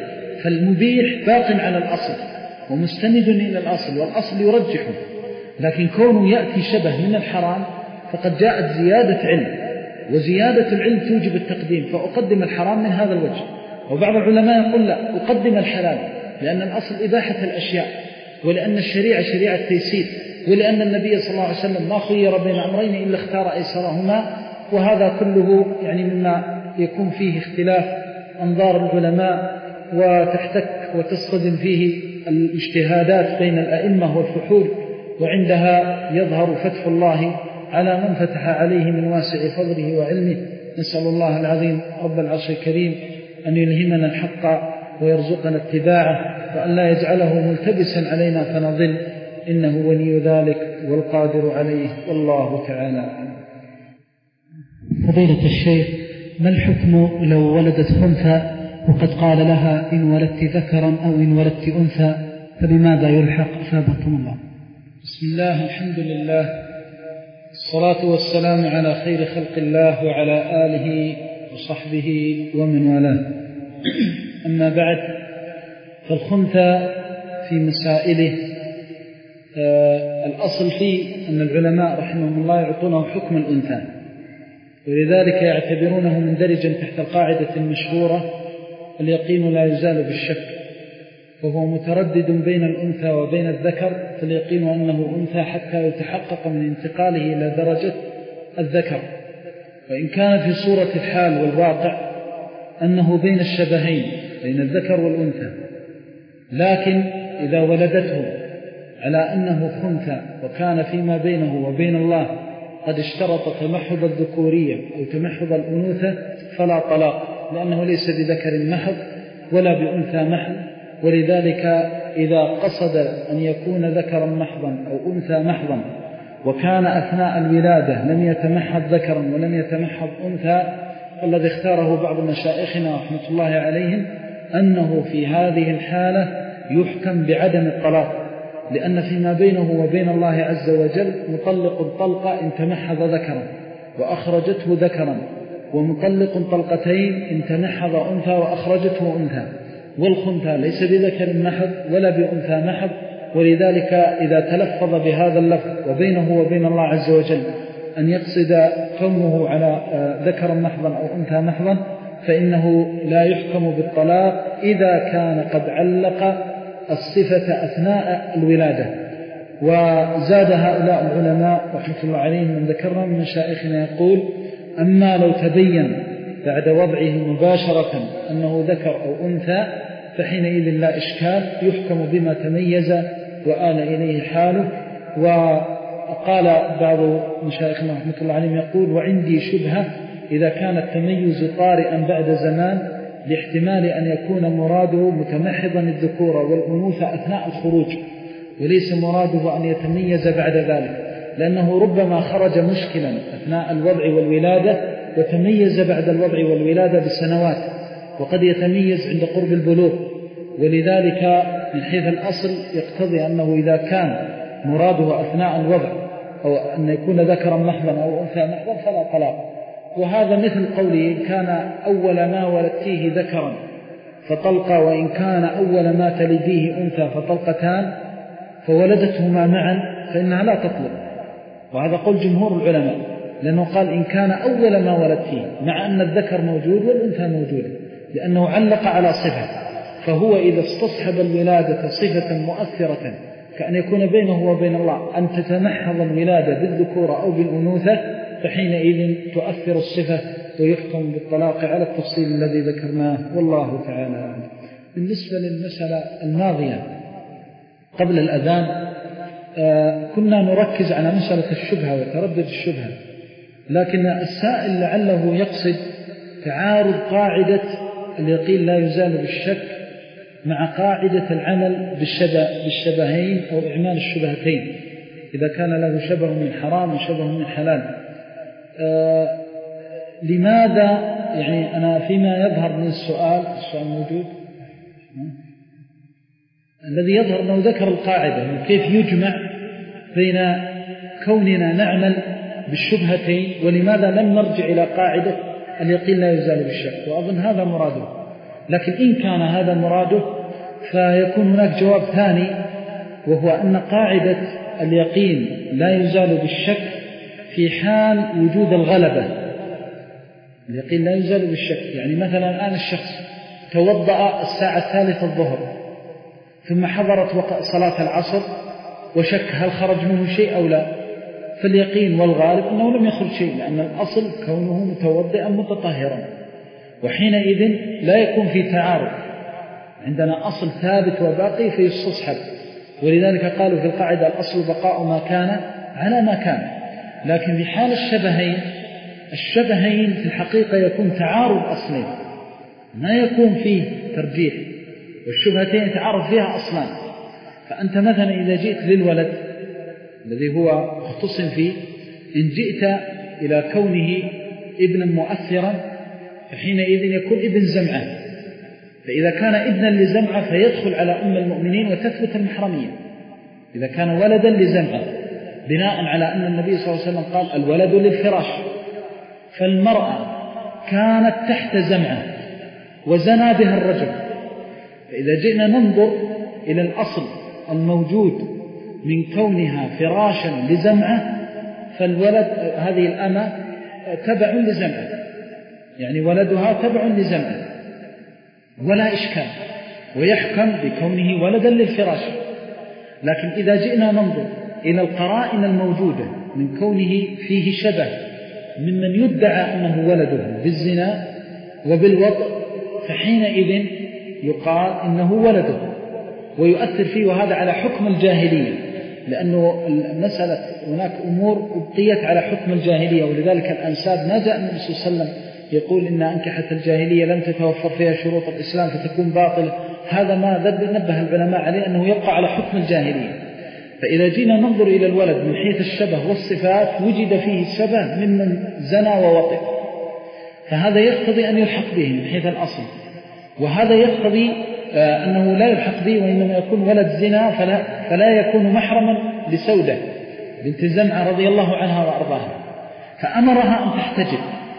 فالمبيح باق على الأصل ومستند إلى الأصل، والأصل يرجحه، لكن كونه يأتي شبه من الحرام فقد جاءت زيادة علم، وزيادة العلم توجب التقديم، فأقدم الحرام من هذا الوجه. وبعض العلماء يقول لا، أقدم الحلال، لأن الأصل إباحة الأشياء، ولأن الشريعة شريعة تيسير، ولأن النبي صلى الله عليه وسلم ما خير بين أمرين إلا اختار أيسرهما. وهذا كله يعني مما يكون فيه اختلاف أنظار العلماء، وتحتك وتصطدم فيه الاجتهادات بين الأئمة والفحول، وعندها يظهر فتح الله على من فتح عليه من واسع فضله وعلمه. نسأل الله العظيم رب العرش الكريم أن يلهمنا الحق ويرزقنا اتباعه، وأن لا يجعله ملتبسا علينا فنضل، إنه ولي ذلك والقادر عليه، والله تعالى. فضيلة الشيخ، ما الحكم لو ولدت أنثى وقد قال لها إن ولدت ذكرا أو إن ولدت أنثى، فبماذا يلحق؟ أثابكم الله. بسم الله، الحمد لله، الصلاة والسلام على خير خلق الله وعلى آله وصحبه ومن والاه. أما بعد، فالخنثى في مسائله آه الأصل فيه أن العلماء رحمهم الله يعطونه حكم الأنثى، ولذلك يعتبرونه مندرجا تحت القاعدة المشهورة اليقين لا يزال بالشك، وهو متردد بين الأنثى وبين الذكر، فاليقين أنه أنثى حتى يتحقق من انتقاله إلى درجة الذكر، وإن كان في صورة الحال والواقع أنه بين الشبهين بين الذكر والأنثى، لكن إذا ولدته على أنه خنثى وكان فيما بينه وبين الله قد اشترط تمحض الذكورية أو تمحض الأنوثة فلا طلاق، لأنه ليس بذكر محض ولا بأنثى محض. ولذلك إذا قصد أن يكون ذكرا محضا أو أنثى محضا وكان أثناء الولادة لم يتمحض ذكرا ولم يتمحض أنثى، فالذي اختاره بعض مشائخنا رحمة الله عليهم أنه في هذه الحالة يحكم بعدم الطلاق، لأن فيما بينه وبين الله عز وجل مطلق طلقة إن تمحض ذكرا وأخرجته ذكرا، ومطلق طلقتين إن تمحض أنثى وأخرجته أنثى، والخنثى ليس بذكر محض ولا بأنثى محض. ولذلك إذا تلفظ بهذا اللفظ وبينه وبين الله عز وجل أن يقصد كونه على ذكر محضا أو أنثى محضا، فإنه لا يحكم بالطلاق إذا كان قد علق الصفة أثناء الولادة. وزاد هؤلاء العلماء رحمة الله عليهم من ذكرنا من مشائخنا يقول: أما لو تبين بعد وضعه مباشرة أنه ذكر أو أنثى فحينئذ لا إشكال، يحكم بما تميز وآل إليه حاله. وقال بعض مشايخنا رحمة الله عليهم يقول: وعندي شبهة إذا كان التميز طارئا بعد زمان لاحتمال أن يكون مراده متمحضا الذكورة والأنوثة أثناء الخروج، وليس مراده أن يتميز بعد ذلك، لأنه ربما خرج مشكلا أثناء الوضع والولادة وتميز بعد الوضع والولادة بسنوات، وقد يتميز عند قرب البلوغ. ولذلك من حيث الأصل يقتضي أنه إذا كان مراده أثناء الوضع أو أن يكون ذكرا محضا أو أنثى محضا فلا طلاق. وهذا مثل قوله: إن كان أول ما ولدتيه ذكرا فطلقة، وإن كان أول ما تلديه أنثى فطلقتان، فولدتهما معا فإنها لا تطلق. وهذا قول جمهور العلماء، لأنه قال: إن كان أول ما ولدتيه، مع أن الذكر موجود والأنثى موجودة، لأنه علق على صفة. فهو إذا استصحب الولادة صفة مؤثرة كأن يكون بينه وبين الله أن تتمحض الولادة بالذكورة أو بالأنوثة، فحينئذ تؤثر الصفة ويحكم بالطلاق على التفصيل الذي ذكرناه، والله تعالى. بالنسبة للمسألة الماضية قبل الأذان، آه كنا نركز على مسألة الشبهة وتردد الشبهة، لكن السائل لعله يقصد تعارض قاعدة اليقين لا يزال بالشك مع قاعدة العمل بالشبه بالشبهين أو إعمال الشبهتين، إذا كان له شبه من حرام وشبه من حلال. آه لماذا يعني أنا فيما يظهر من السؤال السؤال موجود الذي يظهر أنه ذكر القاعدة كيف يجمع بين كوننا نعمل بالشبهتين، ولماذا لم نرجع إلى قاعدة اليقين لا يزال بالشك، وأظن هذا مراده. لكن إن كان هذا مراده فيكون هناك جواب ثاني، وهو أن قاعدة اليقين لا يزال بالشك في حال وجود الغلبة. اليقين لا يزال بالشك، يعني مثلا الآن الشخص توضأ الساعة الثالثة الظهر ثم حضرت صلاة العصر وشك هل خرج منه شيء أو لا، فاليقين والغالب أنه لم يخرج شيء، لأن الأصل كونه متوضئا متطهرا، وحينئذ لا يكون في تعارض، عندنا أصل ثابت وباقي فيستصحب. ولذلك قالوا في القاعدة الأصل بقاء ما كان على ما كان. لكن في حال الشبهين، الشبهين في الحقيقة يكون تعارض أصلين، ما يكون فيه ترجيح، والشبهتين يتعارض فيها أصلان. فأنت مثلا إذا جئت للولد الذي هو مختص فيه، إن جئت إلى كونه ابنا مؤثرا فحينئذ يكون ابن زمعة، فإذا كان ابنا لزمعة فيدخل على أم المؤمنين وتثبت المحرمية. إذا كان ولدا لزمعة بناء على أن النبي صلى الله عليه وسلم قال الولد للفراش، فالمرأة كانت تحت زمعة وزنى بها الرجل، فإذا جئنا ننظر إلى الأصل الموجود من كونها فراشا لزمعة، فالولد هذه الأمة تبع لزمعة، يعني ولدها تبع لزمعة ولا إشكال، ويحكم بكونه ولدا للفراش. لكن إذا جئنا ننظر إلى القرائن الموجودة من كونه فيه شبه ممن يدعى أنه ولده بالزنا وبالوطء، فحينئذ يقال إنه ولده ويؤثر فيه، وهذا على حكم الجاهلية، لأنه المسألة هناك أمور أبقيت على حكم الجاهلية. ولذلك الأنساب ما جاء النبي صلى الله عليه وسلم يقول إن أنكحة الجاهلية لم تتوفر فيها شروط الإسلام فتكون باطلة، هذا ما نبه العلماء عليه أنه يبقى على حكم الجاهلية. فإذا جينا ننظر إلى الولد من حيث الشبه والصفات وجد فيه الشبه ممن زنى ووطئ، فهذا يقتضي أن يلحق به من حيث الأصل، وهذا يقتضي أنه لا يلحق به وإنما يكون ولد زنا، فلا, فلا يكون محرما لسودة بنت زمعة رضي الله عنها وأرضاها، فأمرها أن تحتجب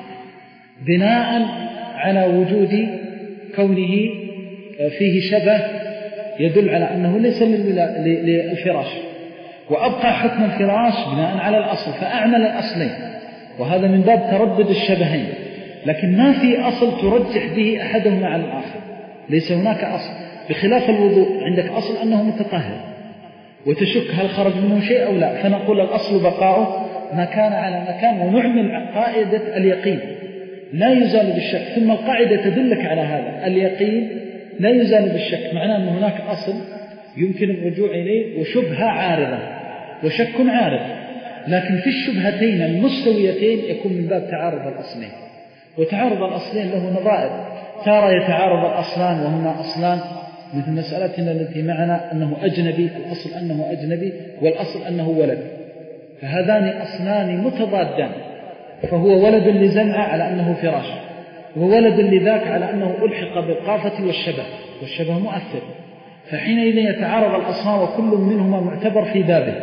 بناء على وجود كونه فيه شبه يدل على أنه ليس للفراش، وأبقى حكم الفراش بناء على الأصل، فأعمل الأصلين، وهذا من باب تردد الشبهين. لكن ما في أصل ترجح به أحدهما على الآخر، ليس هناك أصل، بخلاف الوضوء عندك أصل أنه متطهر وتشك هل خرج منه شيء أو لا، فنقول الأصل بقاؤه ما كان على مكان، ونعمل قاعدة اليقين لا يزال بالشك. ثم القاعدة تدلك على هذا، اليقين لا يزال بالشك، معناه أن هناك أصل يمكن الرجوع إليه وشبهة عارضة وشك عارض، لكن في الشبهتين المستويتين يكون من باب تعارض الأصلين، وتعارض الأصلين له نظائر، تارى يتعارض الأصلان وهما أصلان، مثل مسألتنا التي معنا أنه أجنبي، الأصل أنه أجنبي والأصل أنه ولد، فهذان أصلان متضادان، فهو ولد لزمعة على أنه فراش، وولد لذاك على أنه ألحق بالقافة والشبه، والشبه مؤثر، فحينئذ يتعارض الأصلان وكل منهما معتبر في بابه.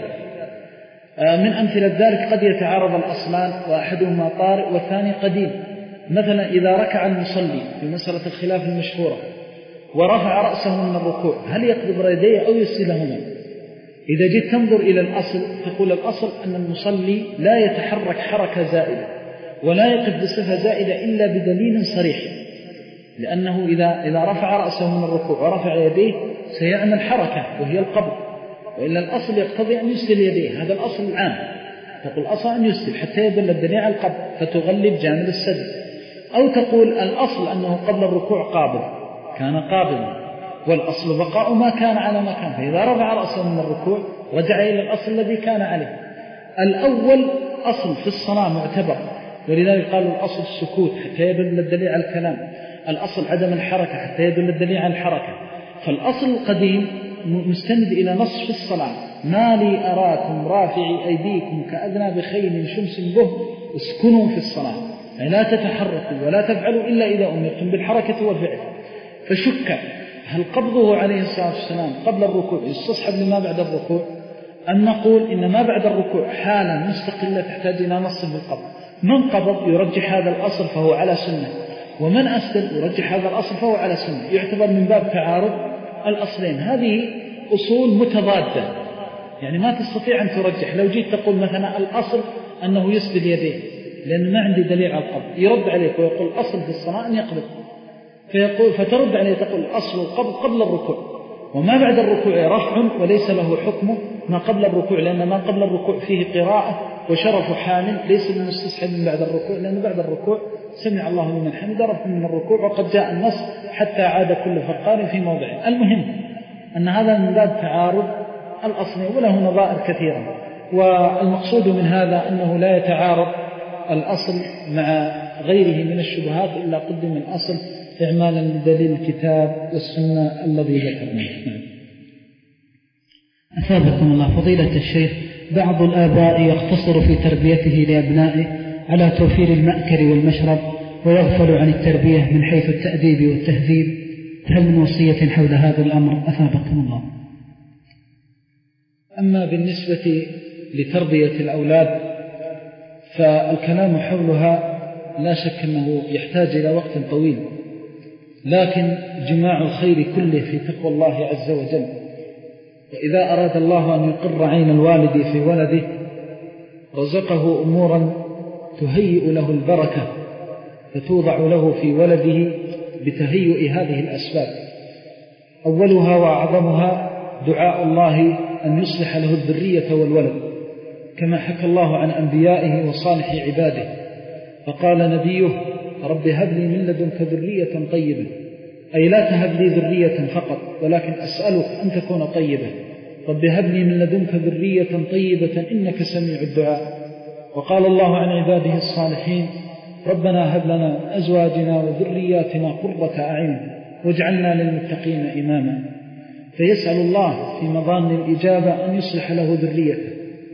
من أمثلة ذلك قد يتعارض الأصلان وأحدهما طارئ والثاني قديم. مثلا إذا ركع المصلي في مسألة الخلاف المشهورة ورفع رأسه من الركوع، هل يقبض يديه أو يسلهما؟ إذا جيت تنظر إلى الأصل تقول الأصل أن المصلي لا يتحرك حركة زائدة ولا يقف بصفة زائدة إلا بدليل صريح، لأنه إذا, إذا رفع رأسه من الركوع ورفع يديه سيعمل حركة وهي القبض، وإلا الأصل يقتضي أن يسل يديه، هذا الأصل العام، تقول الأصل أن يسل حتى يدل الدليل على القبض فتغلب جانب السد، أو تقول الأصل أنه قبل الركوع قابض كان قابضا، والأصل بقاء ما كان على ما كان، فإذا رفع رأسه من الركوع رجع إلى الأصل الذي كان عليه. الأول أصل في الصلاة معتبر، ولذلك قالوا الأصل السكوت حتى يدل الدليل على الكلام، الأصل عدم الحركة حتى يدل الدليل على الحركة. فالأصل القديم مستند إلى نص في الصلاة، ما لي أراكم رافعي أيديكم كأذنى بخيل شمس به اسكنوا في الصلاة، يعني لا تتحركوا ولا تفعلوا إلا إذا أمرتم بالحركة والفعل. فشك هل قبضه عليه الصلاة والسلام قبل الركوع يستصحب لما بعد الركوع، أم نقول إن ما بعد الركوع حالة مستقلة تحتاج إلى نص بالقبض؟ من قبض يرجح هذا الأصل فهو على سنة، ومن أسدل يرجح هذا الأصل فهو على سنة، يعتبر من باب تعارض الأصلين. هذه أصول متضادة، يعني ما تستطيع أن ترجح. لو جيت تقول مثلا الأصل أنه يسدل يديه لأن ما عندي دليل على القبض، يرد عليك ويقول الأصل في الصلاة أن يقبض، فيقول فترد عليه تقول الأصل القبض قبل الركوع، وما بعد الركوع رفع وليس له حكم ما قبل الركوع، لأن ما قبل الركوع فيه قراءة وشرف حال ليس للمستصحب من بعد الركوع، لأن بعد الركوع سمع الله لمن حمده رفع من الركوع، وقد جاء النص حتى عاد كل فقار في موضعه. المهم أن هذا من باب تعارض الأصل وله نظائر كثيرة، والمقصود من هذا أنه لا يتعارض الأصل مع غيره من الشبهات إلا قدم الأصل إعمالا لدليل الكتاب والسنة الذي ذكرناه. أثابكم الله فضيلة الشيخ. بعض الآباء يقتصر في تربيته لأبنائه على توفير المأكل والمشرب ويغفل عن التربية من حيث التأديب والتهذيب، هل من وصية حول هذا الأمر أثابكم الله؟ أما بالنسبة لتربية الأولاد فالكلام حولها لا شك أنه يحتاج إلى وقت طويل، لكن جماع الخير كله في تقوى الله عز وجل. وإذا أراد الله أن يقر عين الوالد في ولده رزقه أمورا تهيئ له البركة فتوضع له في ولده بتهيئ هذه الأسباب. أولها وأعظمها دعاء الله أن يصلح له الذرية والولد، كما حكى الله عن أنبيائه وصالح عباده، فقال نبيه رب هب لي من لدنك ذرية طيبة، أي لا تهب لي ذرية فقط ولكن أسألك أن تكون طيبة. رب هب لي من لدنك ذرية طيبة إنك سميع الدعاء. وقال الله عن عباده الصالحين ربنا هب لنا أزواجنا وذرياتنا قرة أعين واجعلنا للمتقين إماما. فيسأل الله في مظان الإجابة أن يصلح له ذريته،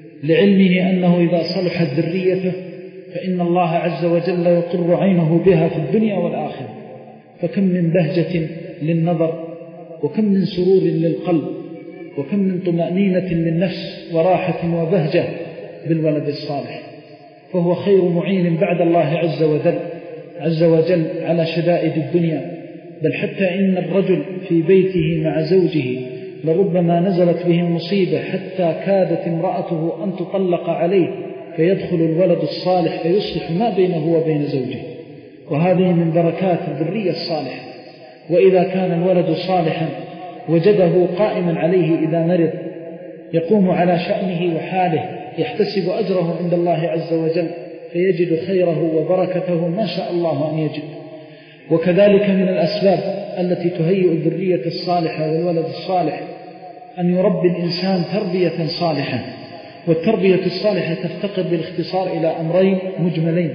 لعلمه أنه إذا صلحت ذريته فإن الله عز وجل يقر عينه بها في الدنيا والآخرة. فكم من بهجة للنظر، وكم من سرور للقلب، وكم من طمأنينة للنفس وراحة وبهجة بالولد الصالح، فهو خير معين بعد الله عز وجل عز وجل على شدائد الدنيا. بل حتى إن الرجل في بيته مع زوجه لربما نزلت به المصيبة حتى كادت امرأته أن تطلق عليه، فيدخل الولد الصالح فيصلح ما بينه وبين زوجه، وهذه من بركات الذرية الصالحة. وإذا كان الولد صالحا وجده قائما عليه إذا مرض يقوم على شأنه وحاله، يحتسب أجره عند الله عز وجل فيجد خيره وبركته ما شاء الله أن يجد. وكذلك من الأسباب التي تهيئ الذرية الصالحة والولد الصالح أن يربي الإنسان تربية صالحة. والتربية الصالحة تفتقر بالاختصار إلى أمرين مجملين،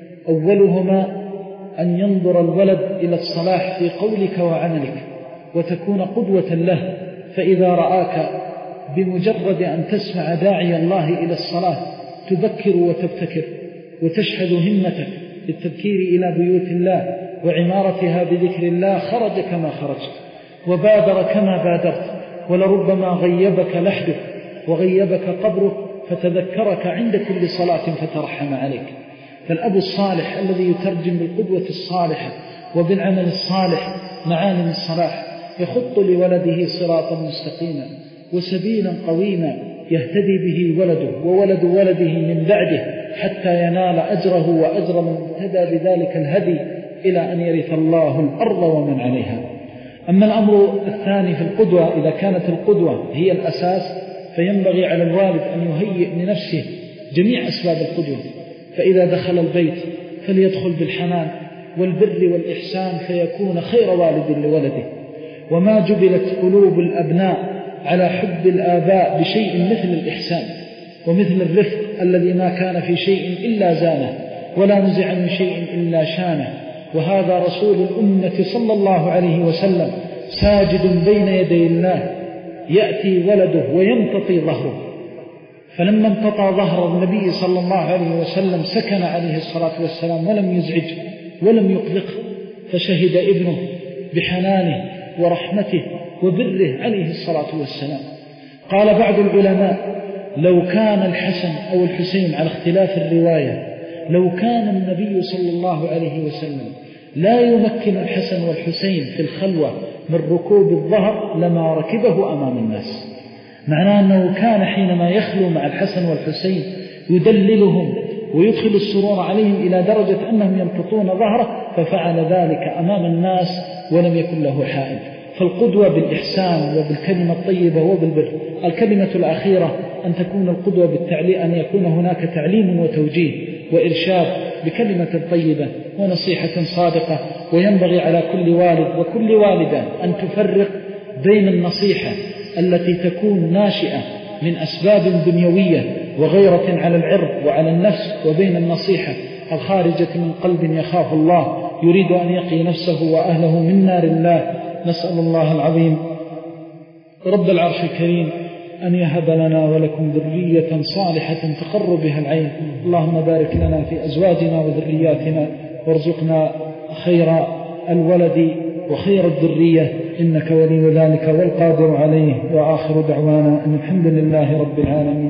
أولهما أن ينظر الولد إلى الصلاح في قولك وعملك وتكون قدوة له، فإذا رآك بمجرد أن تسمع داعي الله إلى الصلاة تبكر وتبتكر وتشحذ همتك بالتذكير إلى بيوت الله وعمارتها بذكر الله، خرج كما خرجت وبادر كما بادرت، ولربما غيبك لحدك وغيبك قبرك فتذكرك عند كل صلاة فترحم عليك. فالأب الصالح الذي يترجم بالقدوة الصالحة وبالعمل الصالح معالم الصلاح يخط لولده صراطا مستقيما وسبيلا قويما يهتدي به ولده وولد ولده من بعده حتى ينال أجره وأجر من اهتدى بذلك الهدي إلى أن يرث الله الأرض ومن عليها. أما الأمر الثاني في القدوة، إذا كانت القدوة هي الأساس فينبغي على الوالد أن يهيئ لنفسه جميع أسباب القدوة. فإذا دخل البيت فليدخل بالحنان والبر والإحسان فيكون خير والد لولده. وما جبلت قلوب الأبناء على حب الآباء بشيء مثل الإحسان ومثل الرفق الذي ما كان في شيء إلا زانه ولا نزع من شيء إلا شانه. وهذا رسول الأمة صلى الله عليه وسلم ساجد بين يدي الله يأتي ولده ويمتطي ظهره، فلما امتطى ظهر النبي صلى الله عليه وسلم سكن عليه الصلاة والسلام ولم يزعج ولم يقلقه، فشهد ابنه بحنانه ورحمته وبره عليه الصلاة والسلام. قال بعض العلماء لو كان الحسن أو الحسين على اختلاف الرواية، لو كان النبي صلى الله عليه وسلم لا يمكن الحسن والحسين في الخلوة من ركوب الظهر لما ركبه أمام الناس. معناه أنه كان حينما يخلو مع الحسن والحسين يدللهم ويدخل السرور عليهم إلى درجة أنهم يمتطون ظهره، ففعل ذلك أمام الناس ولم يكن له حائل. فالقدوة بالإحسان وبالكلمة الطيبة وبالبر. الكلمة الأخيرة أن تكون القدوة بالتعليم، أن يكون هناك تعليم وتوجيه وإرشاد بكلمة طيبة ونصيحة صادقة. وينبغي على كل والد وكل والدة أن تفرق بين النصيحة التي تكون ناشئة من أسباب دنيوية وغيرة على العرض وعلى النفس، وبين النصيحة الخارجة من قلب يخاف الله يريد أن يقي نفسه وأهله من نار الله. نسأل الله العظيم رب العرش الكريم أن يهب لنا ولكم ذرية صالحة تقر بها العين. اللهم بارك لنا في أزواجنا وذرياتنا وارزقنا خير الولد وخير الذرية، إنك ولي ذلك والقادر عليه. وآخر دعوانا أن الحمد لله رب العالمين.